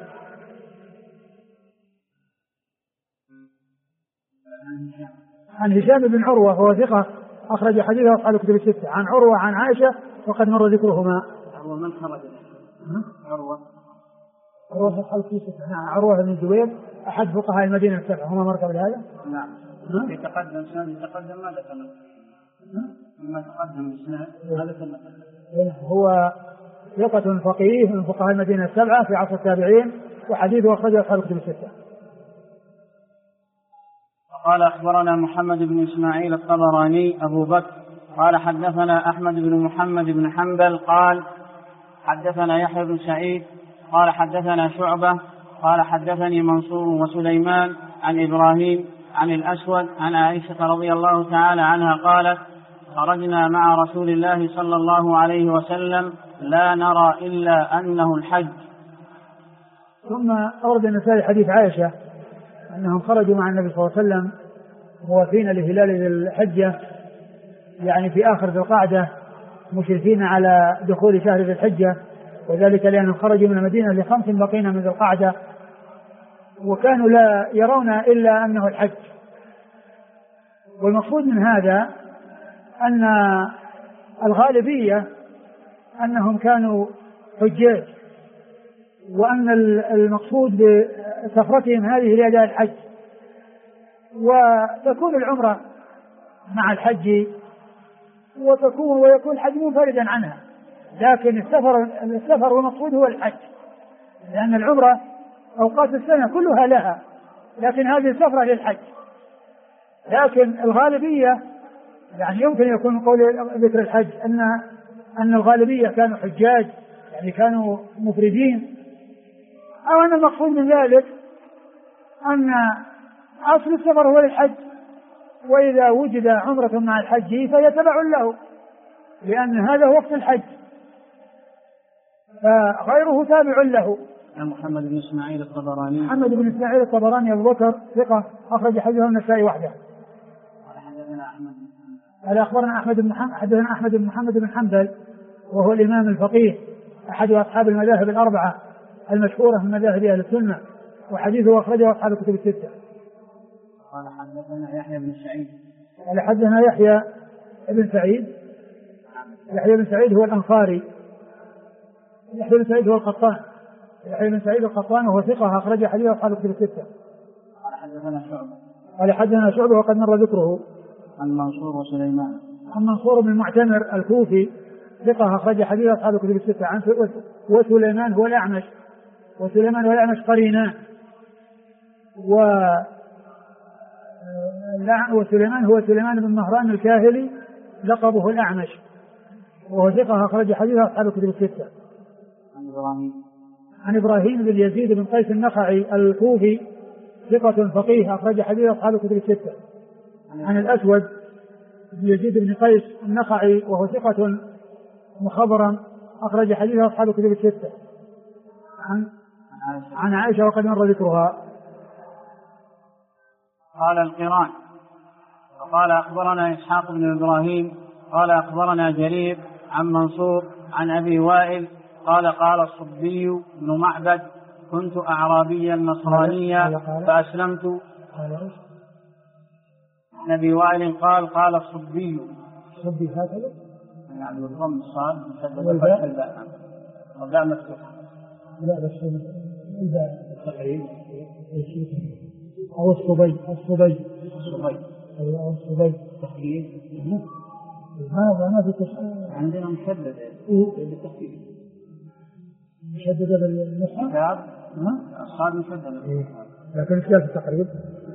عن هشام بن عروة وهو ثقة أخرج حديثه أصحاب الكتب الستة. عن عروة عن عائشة وقد مر ذكرهما. عروة من خرج؟ عروة أصحاب الكتب الستة. عروة بن الزبير أحد فقهاء المدينة السبعة. هما مركب هذا؟ نعم. يتقدم ما ذكرنا ما تقدم الإسناد هذا كله. هو ثقة فقيه من فقهاء المدينة السبعة في عصر التابعين وحديثه أخرجه أصحاب الكتب الستة. قال أخبرنا محمد بن إسماعيل الطبراني أبو بكر قال حدثنا أحمد بن محمد بن حنبل قال حدثنا يحيى بن سعيد قال حدثنا شعبة قال حدثني منصور وسليمان عن إبراهيم عن الأسود عن عائشة رضي الله تعالى عنها قالت خرجنا مع رسول الله صلى الله عليه وسلم لا نرى إلا أنه الحج. ثم أورد النسائي حديث عائشة أنهم خرجوا مع النبي صلى الله عليه وسلم موافين لهلال الحجة، يعني في آخر ذي القعدة، مشرفين على دخول شهر ذي الحجة، وذلك لأنهم خرجوا من المدينة ل5 بقين من ذي القعدة، وكانوا لا يرون إلا أنه الحج. والمقصود من هذا أن الغالبية أنهم كانوا حجاج، وأن المقصود بسفرتهم هذه لأداء الحج، وتكون العمرة مع الحج ويكون الحج منفردا عنها، لكن السفر والمقصود هو الحج، لأن العمرة أوقات السنة كلها لها، لكن هذه السفرة للحج. لكن الغالبية يعني يمكن يكون قول ذكر الحج أن الغالبية كانوا حجاج، يعني كانوا مفردين، أو أن المقصود من ذلك أن أصل السفر هو للحج، وإذا وجد عمرة مع الحج فهي تبع له، لأن هذا هو وقت الحج، فغيره تابع له. محمد بن إسماعيل الطبراني. محمد بن إسماعيل الطبراني أبو بكر ثقة أخرج حديثه النسائي وحده. قال أخبرنا حدثنا أحمد بن محمد بن حنبل وهو الإمام الفقيه أحد أصحاب المذاهب الأربعة المشهورة من مذاهب أهل السنة، وحديثه أخرجه أصحاب الكتب الستة. قال حدثنا يحيى بن سعيد. قال حدثنا يحيى بن سعيد. يحيى بن سعيد هو الأنصاري. يحيى بن سعيد هو القطان. يحيى بن سعيد القطان وهو ثقة أخرج حديث أصحاب الكتب الستة. قال حدثنا شعبة. قال حدثنا شعبة وقد مر ذكره. عن منصور وسليمان. عن منصور بن المعتمر الكوفي ثقة أخرج حديث أصحاب الكتب الستة. عن وسليمان هو الأعمش. وسليمان هو الأعمش قرينان. وسليمان هو سليمان بن مهران الكاهلي لقبه الأعمش، وهو ثقة أخرج حديث أصحاب الكتب الستة. عن إبراهيم بن يزيد بن قيس النخعي الكوفي ثقة فقيه أخرج حديث أصحاب الكتب الستة. عن الأسود بن يزيد بن قيس النخعي وهو ثقة مخضرم أخرج حديث أصحاب الكتب الستة. عن عائشة وقد مر ذكرها. قال القران. وقال أخبرنا إسحاق بن إبراهيم قال أخبرنا جرير عن منصور عن أبي وائل قال قال الصبي بن معبد كنت أعرابيا نصرانيا فأسلمت. نبي وائل قال الصبي هكذا يعني بالضم الصاد والفتح الباء والباء مفتوحة. لا بس الباء تقريبا أو الصبي أو الصبي تخفيف. هذا ما في تشديد عندنا مشدد بالتخفيف مشدد بالنص الصاد مشدد لكن ايش قال في التقريب؟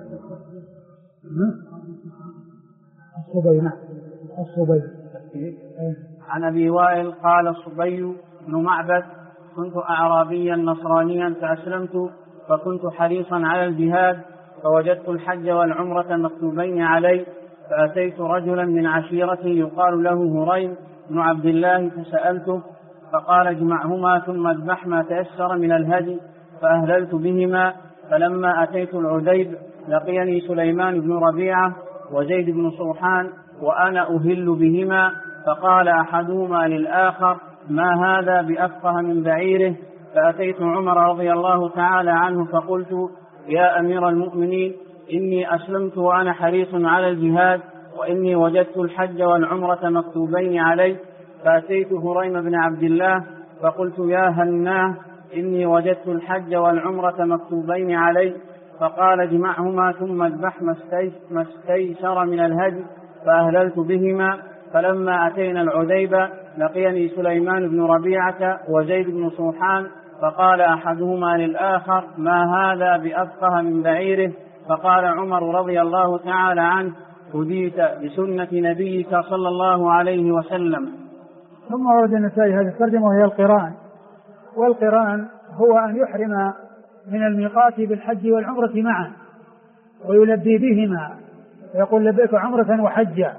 الصبي. نعم الصبي. عن أبي وائل قال الصبي بن معبد كنت أعرابيا نصرانيا فأسلمت فكنت حريصا على الجهاد فوجدت الحج والعمرة مكتوبين علي فأتيت رجلا من عشيرتي يقال له هريم بن عبد الله فسألته فقال اجمعهما ثم اذبح ما تيسر من الهدي فأهللت بهما. فلما أتيت العديب لقيني سليمان بن ربيعة وزيد بن صوحان وأنا أهل بهما فقال أحدهما للآخر ما هذا بأفقه من بعيره. فأتيت عمر رضي الله تعالى عنه فقلت يا أمير المؤمنين إني أسلمت وأنا حريص على الجهاد وإني وجدت الحج والعمرة مكتوبين علي. فأتيت هريم بن عبد الله فقلت يا هناه إني وجدت الحج والعمرة مكتوبين علي. فقال اجمعهما ثم اذبح ما استيسر من الهدي فأهللت بهما. فلما أتينا العديبة لقيني سليمان بن ربيعة وزيد بن صوحان فقال أحدهما للآخر ما هذا بأفقه من بعيره. فقال عمر رضي الله تعالى عنه هديت بسنة نبيك صلى الله عليه وسلم. ثم ورد النسائي هذه الترجمة وهي القران. والقران هو أن يحرم من الميقات بالحج والعمرة معا ويلبي بهما ويقول لبيك عمرة وحجا.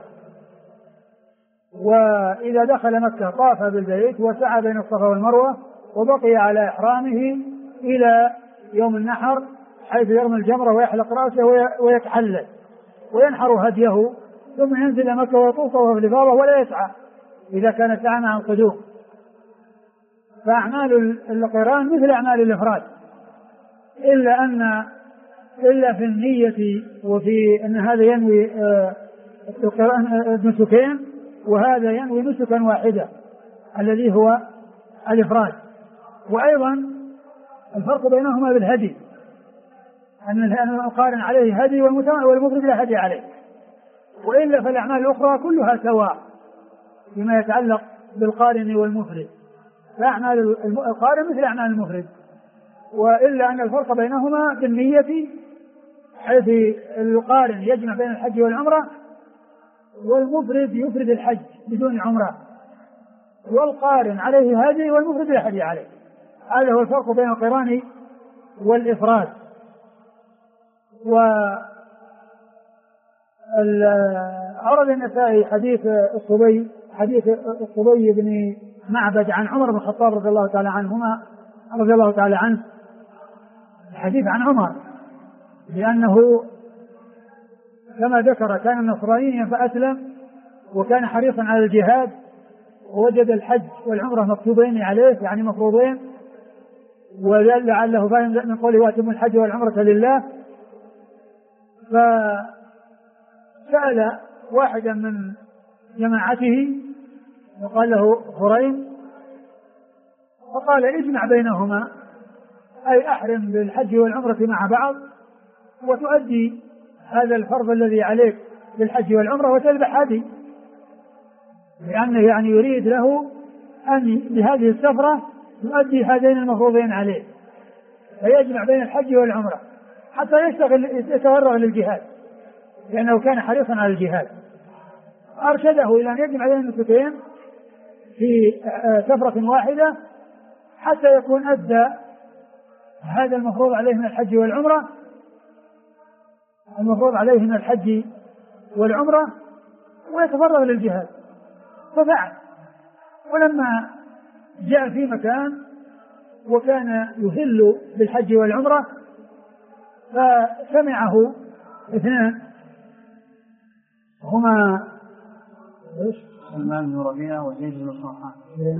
وإذا دخل مكة طاف بالبيت وسعى بين الصفا والمروة وبقي على إحرامه إلى يوم النحر حيث يرمي الجمرة ويحلق رأسه ويتحلل وينحر هديه ثم ينزل مكة ويطوف وهو في الإفاضة ولا يسعى إذا كان سعى مع القدوم. فأعمال القران مثل أعمال الإفراد إلا في النية وفي أن هذا ينوي نسكين وهذا ينوي نسكا واحدة الذي هو الإفراد. وأيضا الفرق بينهما بالهدي أن القارن عليه هدي والمفرد لا هدي عليه. وإلا فالأعمال الأخرى كلها سواء فيما يتعلق بالقارن والمفرد، فأعمال القارن مثل أعمال المفرد، وإلا أن الفرق بينهما بالنية حيث القارن يجمع بين الحج والعمرة والمفرد يفرد الحج بدون عمرة، والقارن عليه هدي والمفرد لا هدي عليه. هذا هو الفرق بين القران والإفراد. أورد النسائي حديث الصبي بن معبد عن عمر بن الخطاب رضي الله تعالى عنه الحديث عن عمر لأنه كما ذكر كان نصرانيا فأسلم وكان حريصا على الجهاد ووجد الحج والعمرة مكتوبين عليه يعني مفروضين، ولعله فهم من قوله واتم الحج والعمرة لله. فسأل واحدا من جماعته وقال له خريم فقال اجمع بينهما أي أحرم بالحج والعمرة مع بعض وتؤدي هذا الفرض الذي عليك بالحج والعمرة وتذبح هدي، لأنه يعني يريد له أن بهذه السفرة يؤدي هذين المفروضين عليه فيجمع بين الحج والعمرة حتى يتفرغ للجهاد لأنه كان حريصا على الجهاد. أرشده إلى أن يجمع بين النسكين في سفرة واحدة حتى يكون أدى هذا المفروض عليه من الحج والعمرة ويتفرغ للجهاد. ففعل، ولما جاء في مكان وكان يهل بالحج والعمرة فسمعه اثنان هما سلمان بن ربيعة وزيد بن صوحان.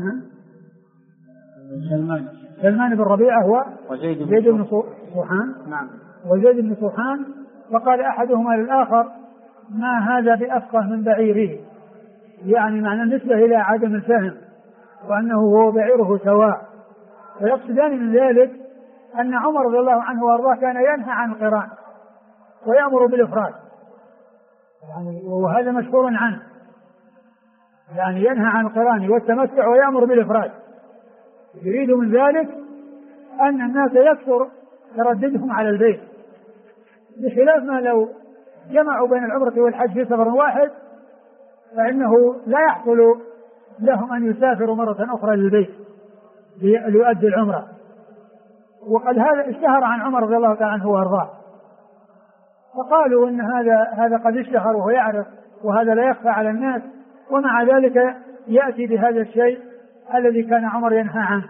سلمان بن ربيعة وزيد بن صوحان. نعم. وزيد بن صوحان. وقال أحدهما للآخر ما هذا بأفقه من بعيره، يعني معنى النسبة إلى عدم الفهم وأنه هو بعيره سواء. ويقصدان من ذلك أن عمر رضي الله عنه وارضاه كان ينهى عن القران ويأمر بالإفراد، يعني وهذا مشهور عنه، يعني ينهى عن القران والتمتع ويأمر بالإفراد. يريد من ذلك أن الناس يكثر ترددهم على البيت، بخلاف ما لو جمعوا بين العمرة والحج في سفر واحد فإنه لا يحصل لهم أن يسافروا مرة أخرى للبيت ليؤدوا العمرة. وقد هذا اشتهر عن عمر رضي الله تعالى عنه وارضاه، فقالوا ان هذا قد اشتهر وهو يعرف وهذا لا يخفى على الناس، ومع ذلك يأتي بهذا الشيء الذي كان عمر ينهى عنه.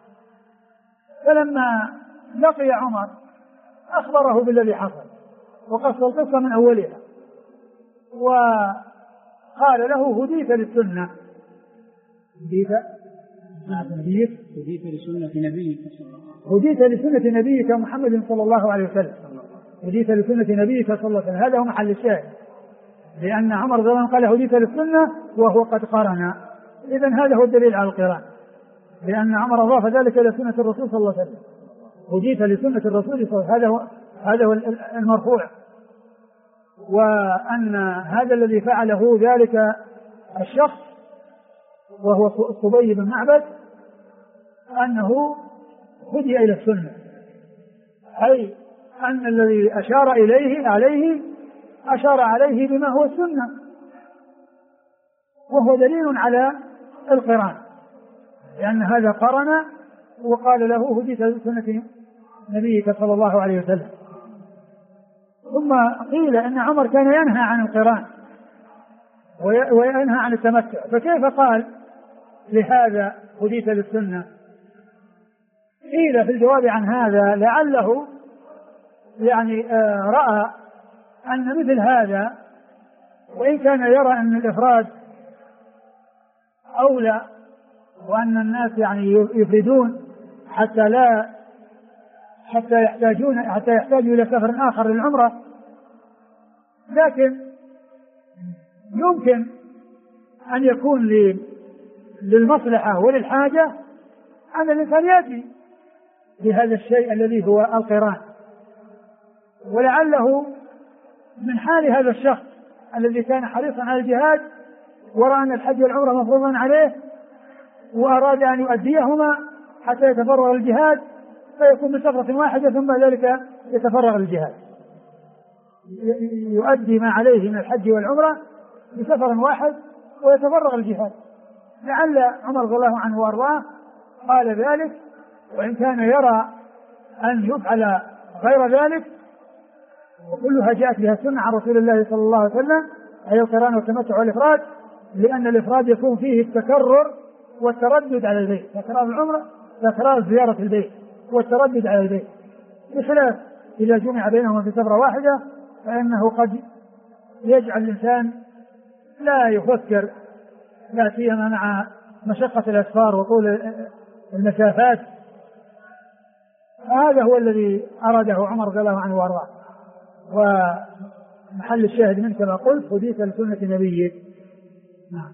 فلما لقي عمر أخبره بالذي حصل وقص القصة من أولها وقال له هديت للسنة. هديت لسنة نبيك محمد صلى الله عليه وسلم. هديت لسنة نبيك صلى الله عليه وسلم. هذا هو محل الشاهد، لأن عمر رضي الله عنه قال هديت للسنة وهو قد قرن. إذن هذا هو الدليل على القران، لأن عمر أضاف ذلك إلى سنة الرسول صلى الله عليه وسلم. هديت لسنة الرسول صلى الله عليه وسلم، هذا هو المرفوع. وأن هذا الذي فعله ذلك الشخص وهو الصبي بن معبد أنه هدي إلى السنة، أي أن الذي أشار عليه بما هو السنة، وهو دليل على القران، لأن هذا قرن وقال له هديت لسنة نبيك صلى الله عليه وسلم. ثم قيل إن عمر كان ينهى عن القران وينهى عن التمتع، فكيف قال لهذا هديت للسنة؟ قيل في الجواب عن هذا لعله يعني رأى أن مثل هذا، وإن كان يرى أن الإفراد أولى وأن الناس يعني يفردون حتى يحتاجوا إلى سفر آخر للعمرة، لكن يمكن أن يكون للمصلحة وللحاجة أن الإنسان يأتي بهذا الشيء الذي هو القران. ولعله من حال هذا الشخص الذي كان حريصا على الجهاد ورأى أن الحج والعمرة مفروضا عليه وأراد أن يؤديهما حتى يتفرغ الجهاد، فيكون بسفرة واحدة ثم ذلك يتفرغ الجهاد، يؤدي ما عليه من الحج والعمرة بسفر واحد ويتفرغ الجهاد. لعل عمر رضي الله عنه وارضاه قال ذلك، وإن كان يرى أن يفعل غير ذلك، وكلها جاءت بها السنة عن رسول الله صلى الله عليه وسلم، أي القران والتمتع والإفراد، لأن الإفراد يكون فيه التكرر والتردد على البيت، تكرار العمرة، تكرار زيارة البيت والتردد على البيت، بخلاف إذا جمع بينهما في سفرة واحدة فإنه قد يجعل الإنسان لا يفكر، لا سيما مع مشقة الأسفار وطول المسافات. هذا هو الذي أراده عمر رضي الله عنه وارضاه. ومحل الشاهد منه كما قلت هديت لسنة نبيك. نعم.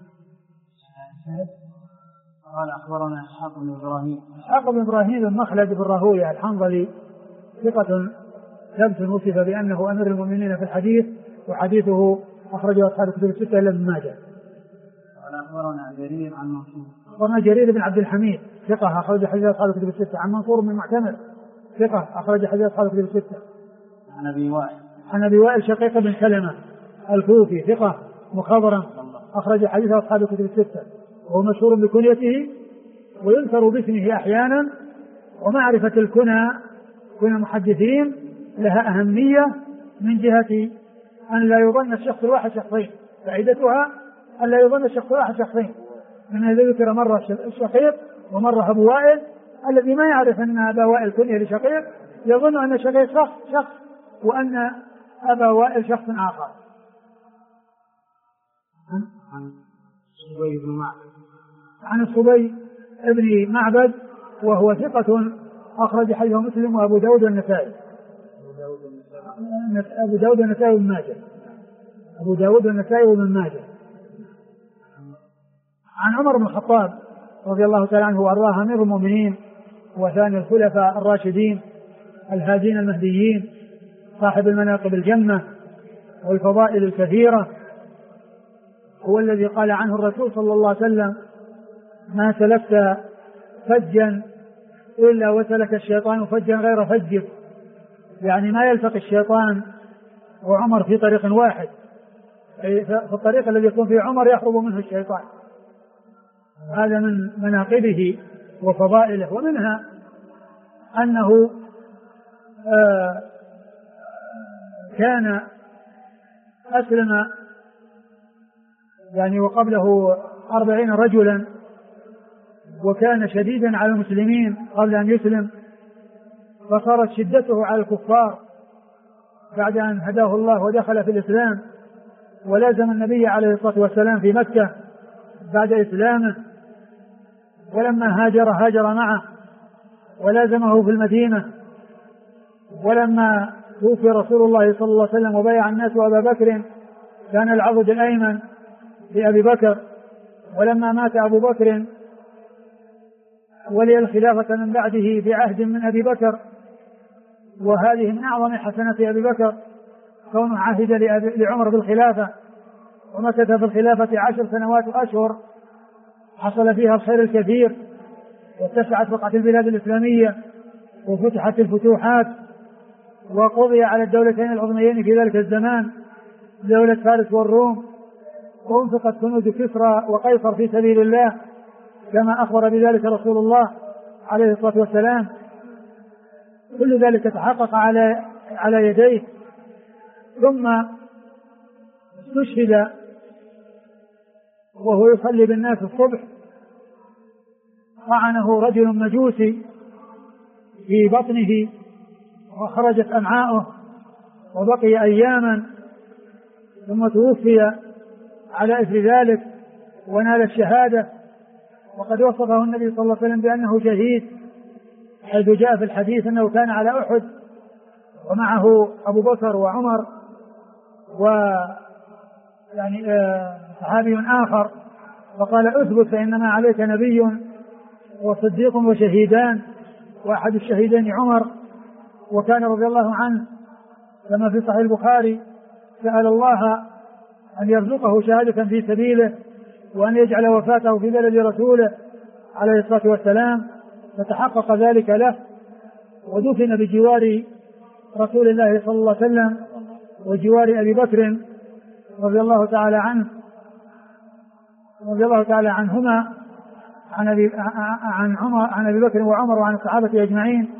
قال أخبرنا إسحاق بن إبراهيم بن مخلد بن راهويه الحنظلي ثقة ثبت وصف بأنه أمير المؤمنين في الحديث، وحديثه أخرجه أصحاب الكتب الستة إلا ابن ماجه. قال أخبرنا جرير عن منصور. أخبرنا جرير بن عبد الحميد ثقة أخرج حديث أصحاب الكتب الستة. عن منصور بن معتمر ثقة أخرج حديث أصحاب الكتب الستة. عن أبي وائل شقيق بن سلمة الكوفي ثقة مخضرم أخرج حديث أصحاب الكتب الستة، وهو مشهور بكنيته ويذكر باسمه أحيانا. ومعرفة الكنى كنى المحدثين لها أهمية من جهة أن لا يظن الشخص الواحد شخصين، فائدتها أن لا يظن الشخص الواحد شخصين، من الذي ذكر مرة الشقيق ومرة أبو وائل، الذي ما يعرف أن أبا وائل كنية لشقيق يظن أن الشقيق شخص وأن أبا وائل شخص آخر. عن الصبي ابن معبد وهو ثقة أخرج حديثه مسلم وأبو داود والنسائي. أبو داود والنسائي وابن ماجه. أبو داود والنسائي وابن ماجه. عن عمر بن الخطاب رضي الله تعالى عنه وأرضاه أمير المؤمنين وثاني الخلفاء الراشدين الهادين المهديين، صاحب المناقب الجمة والفضائل الكثيرة، هو الذي قال عنه الرسول صلى الله عليه وسلم: ما سلكت فجا إلا وسلك الشيطان فجا غير فجك، يعني ما يلتقي الشيطان وعمر في طريق واحد، في الطريق الذي يكون فيه عمر يهرب منه الشيطان. هذا من مناقبه وفضائله. ومنها أنه كان أسلم يعني وقبله 40 رجلا، وكان شديدا على المسلمين قبل أن يسلم، فصارت شدته على الكفار بعد أن هداه الله ودخل في الإسلام، ولازم النبي عليه الصلاة والسلام في مكة بعد إسلامه، ولما هاجر معه ولازمه في المدينة، ولما توفي رسول الله صلى الله عليه وسلم وبايع الناس وأبا بكر كان العضد الأيمن لأبي بكر، ولما مات أبو بكر ولي الخلافة من بعده بعهد من أبي بكر، وهذه من أعظم حسنات أبي بكر كونه عهد لعمر بالخلافة، ومكث في الخلافة 10 سنوات وأشهر حصل فيها الخير الكثير، واتسعت بقعة البلاد الإسلامية وفتحت الفتوحات، وقضي على الدولتين العظميين في ذلك الزمان دولة فارس والروم، وانفقت كنوز كسرى وقيصر في سبيل الله كما أخبر بذلك رسول الله عليه الصلاة والسلام، كل ذلك تحقق على يديه. ثم استشهد وهو يصلي بالناس الصبح، طعنه رجل مجوسي في بطنه وخرجت أمعاؤه وبقي أياما، ثم توفي على إثر ذلك ونال الشهادة. وقد وصفه النبي صلى الله عليه وسلم بأنه شهيد، حيث جاء في الحديث أنه كان على أحد ومعه أبو بكر وعمر ويعني صحابي آخر، وقال اثبت فإنما عليك نبي وصديق وشهيدان، وأحد الشهيدين عمر. وكان رضي الله عنه كما في صحيح البخاري سأل الله أن يرزقه شهادة في سبيله وأن يجعل وفاته في بلد رسوله عليه الصلاة والسلام، فتحقق ذلك له، ودفن بجوار رسول الله صلى الله عليه وسلم وجوار أبي بكر رضي الله تعالى عنه عنهما، عن أبي بكر وعمر وعن الصحابة أجمعين.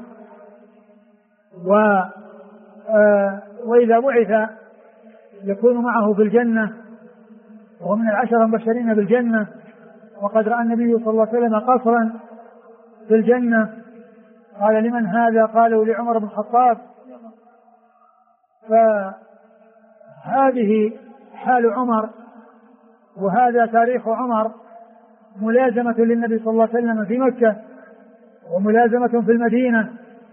وإذا بعث يكون معه في الجنة، وهو من العشرة المبشرين بالجنة. وقد رأى النبي صلى الله عليه وسلم قصرا في الجنة، قال لمن هذا؟ قالوا لعمر بن الخطاب. فهذه حال عمر، وهذا تاريخ عمر، ملازمة للنبي صلى الله عليه وسلم في مكة، وملازمة في المدينة،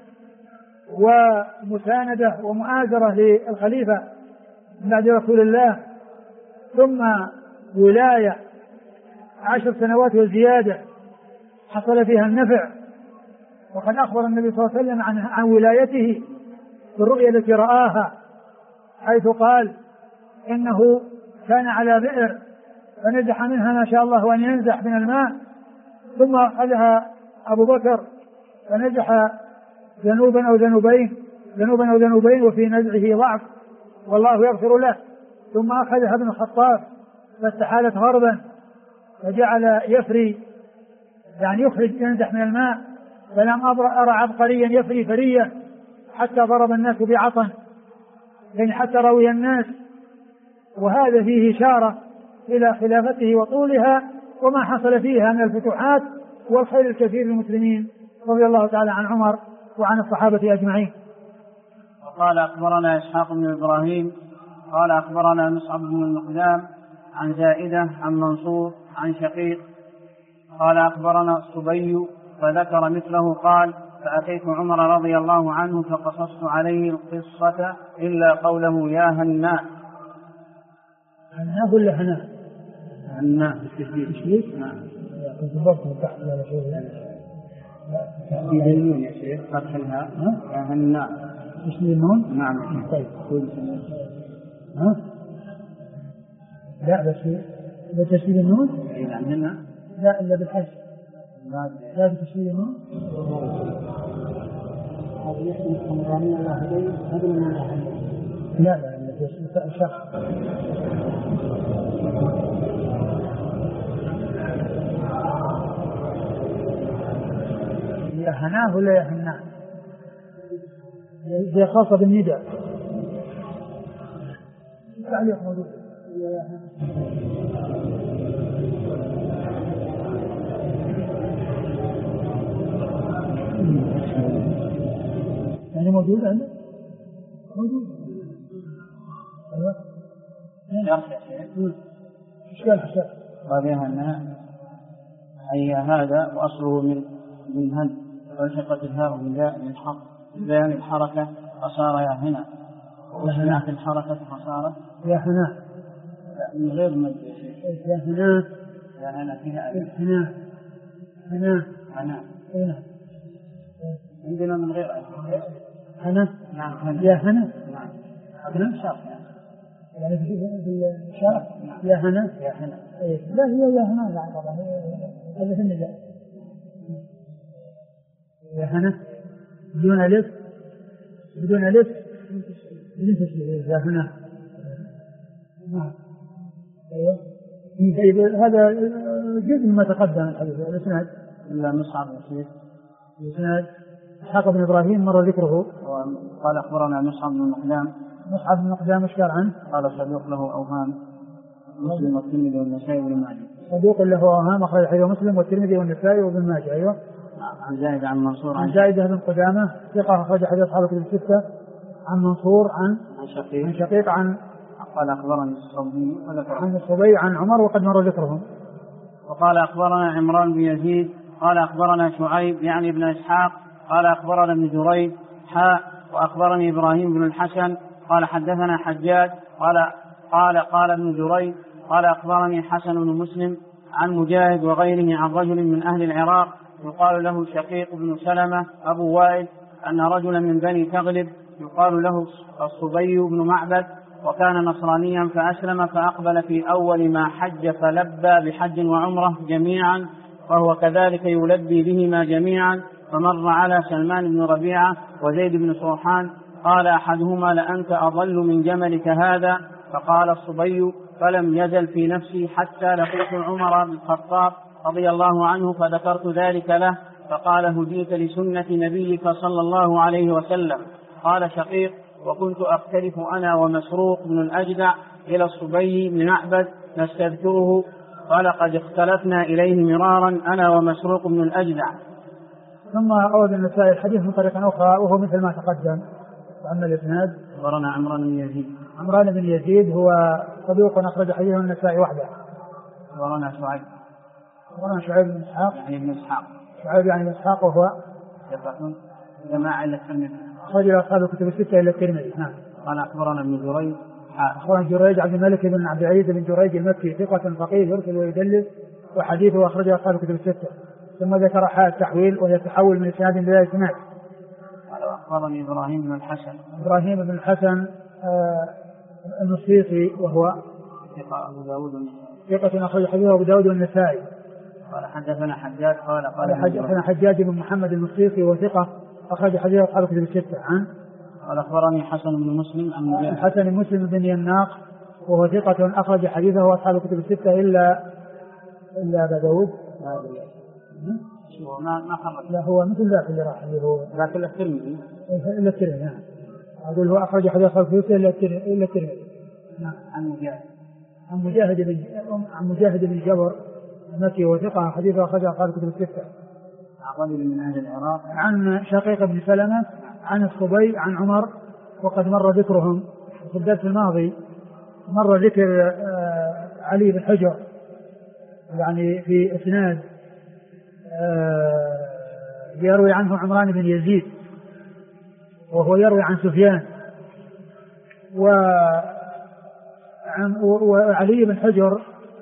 ومساندة ومؤازرة للخليفة من بعد رسول الله، ثم ولاية 10 سنوات وزيادة حصل فيها النفع. وقد أخبر النبي صلى الله عليه وسلم عن ولايته في الرؤيا التي رآها، حيث قال إنه كان على بئر فنزح منها ما شاء الله أن ينزح من الماء، ثم أخذها أبو بكر فنزح ذنوبا أو ذنوبين وفي نزعه ضعف والله يغفر له، ثم أخذها ابن الخطاب فاستحالت غربا فجعل يفري، يعني ينزح من الماء، فلم أرى عبقريا يفري فرية حتى ضرب الناس بعطن، يعني حتى روي الناس. وهذا فيه إشارة إلى خلافته وطولها وما حصل فيها من الفتوحات والخير الكثير للمسلمين، رضي الله تعالى عن عمر وعن الصحابة أجمعين. وقال أخبرنا إسحاق بن إبراهيم قال أخبرنا مصعب بن المقدام عن زائدة عن منصور عن شقيق قال أخبرنا الصبي فذكر مثله قال فأتيت عمر رضي الله عنه فقصصت عليه القصة إلا قوله يا هناء. هناء ولا هناء؟ هناء بالتشديد. نعم. كنت ضبط تحت ولا شيء. تشديد يا شيخ فتح الهاء. يا هناء. تشديد النون؟ نعم. طيب. ها؟ لا بس بتشديد النون؟ إذا عندنا. لا إلا بالحج. لا بتشديد النون. هذا يحمل الحمرانية واحدين هذا من واحد. لا الشخص. يا هناه ولا يا هناه؟ هي خاصة بالنداء. تعليق موجود. يعني موجود عندك؟ موجود. أيوة. إشكال في الشرح. قال يا هناء أي هذا وأصله من هن والحقت الهاء بالياء للحق بيان الحركة فصار يا هنا وسمعت الحركة فصار يا هنا من غير مد. يا هنا يا هنا فيها هنا هنا هنا هنا عندنا من غير هنا. نعم هنا. يا هنا. نعم هنا شرط يعني في الشرط يا هنا. يا هنا. لا هي يا هنا لا طبعا هذا هنا لا يا هنا بدون ألف بدون تشديد يا هنا. أيوة. هذا جزء مما تقدم الحديث الإسناد. إلا مصعب وشيخ إسناد إسحاق بن إبراهيم مر ذكره. قال أخبرنا مصعب بن مقدام. مصعب بن مقدام إشكال عنه. قال صدوق له أوهام، مسلم والترمذي والنسائي وابن ماجه. صدوق له أوهام أخرج حديث مسلم والترمذي والنسائي وابن ماجه. أيوه. عن زائدة عن منصور عن زائدة بن قدامة ثقة أخرج حديث أصحاب الكتب الستة. عن منصور عن شقيق عن قال أخبرني الصبي عن الصبي عن عمر وقد مر ذكرهم. وقال أخبرنا عمران بن يزيد قال أخبرنا شعيب يعني ابن إسحاق قال أخبرنا ابن جريج وأخبرني إبراهيم بن الحسن قال حدثنا حجاج قال ابن جريج قال أخبرني حسن بن مسلم عن مجاهد وغيره عن رجل من أهل العراق يقال له شقيق بن سلمة أبو وائل أن رجلا من بني تغلب يقال له الصبي بن معبد وكان نصرانيا فأسلم فأقبل في أول ما حج فلبى بحج وعمرة جميعا وهو كذلك يلبي بهما جميعا فمر على سلمان بن ربيعة وزيد بن صوحان قال أحدهما لأنت أضل من جملك هذا فقال الصبي فلم يزل في نفسي حتى لقيت عمر بن الخطاب رضي الله عنه فذكرت ذلك له فقال هديت لسنة نبيك صلى الله عليه وسلم. قال شقيق وكنت أختلف أنا ومسروق بن الأجدع إلى الصبي بن معبد نستذكره قال قد اختلفنا إليه مرارا أنا ومسروق بن الأجدع. ثم أورد النسائي الحديث من طريقة أخرى وهو مثل ما تقدم. وأما الإسناد أخبرنا عمران بن يزيد. عمران بن يزيد هو صدوق أخرج حديثه النسائي وحده. أخبرنا شعيب بن إسحاق شعيب يعني بن إسحاق وهو جماعة إلى الترمذي أخرج أصحاب الكتب الستة إلى الترمذي. قال أخبرنا ابن جريج أخبرنا جريج عبد الملك بن عبد العزيز بن جريج المكي ثقة فقيه يرسل ويدلس وحديثه أخرج أصحاب الكتب الستة. ثم ذكر حال التحويل وهي تحول من إسناد إلى إسناد. أخبرني إبراهيم بن الحسن النصيصي وهو ثقة أخرج حديثه أبو داود والنسائي. قال حدثنا حجاج حدثنا حجاج بن محمد النصيصي وثقة أخرج حديثه أصحاب الكتب الستة. قال أخبرني حسن بن مسلم حسن مسلم بن يناق وهو ثقة أخرج حديثه أصحاب الكتب الستة إلا أبا داود. ما خرج. لا هو مثل ذاك اللي راح اللي هو ذاك الترمذي إلا الترمذي. نعم أقول هو أخرج حديث أصحاب الكتب إلا الترمذي. نعم عن مجاهد بن جبر المكي وثقة حديثه أخرج أصحاب الكتب الستة. عن رجل من أهل العراق عن شقيق بن سلمة عن الصبي عن عمر وقد مر ذكرهم في الدرس الماضي. مر ذكر علي بن حجر يعني في إسناد يروي عنه عمران بن يزيد وهو يروي عن سفيان وعلي بن حجر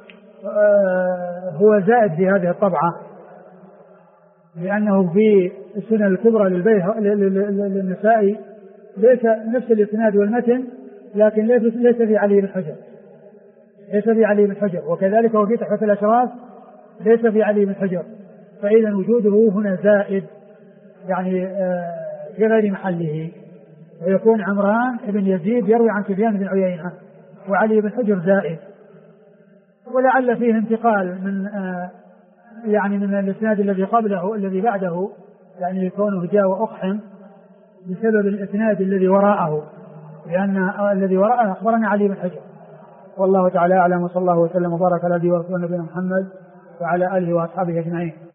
هو زائد في هذه الطبعة لأنه في السنن الكبرى للنسائي ليس نفس الإسناد والمتن لكن ليس في علي بن حجر وكذلك هو في تحفة الأشراف ليس في علي بن حجر فإذا وجوده هنا زائد يعني في غير محله ويكون عمران بن يزيد يروي عن سفيان بن عيينة وعلي بن حجر زائد ولعل فيه انتقال من يعني من الإسناد الذي قبله الذي بعده يعني يكونه جاء وأقحم بسبب الإسناد الذي وراءه لأن الذي وراءه أخبرنا علي بن حجر. والله تعالى أعلم وصلى الله وسلم وبارك على نبينا محمد وعلى آله وأصحابه أجمعين.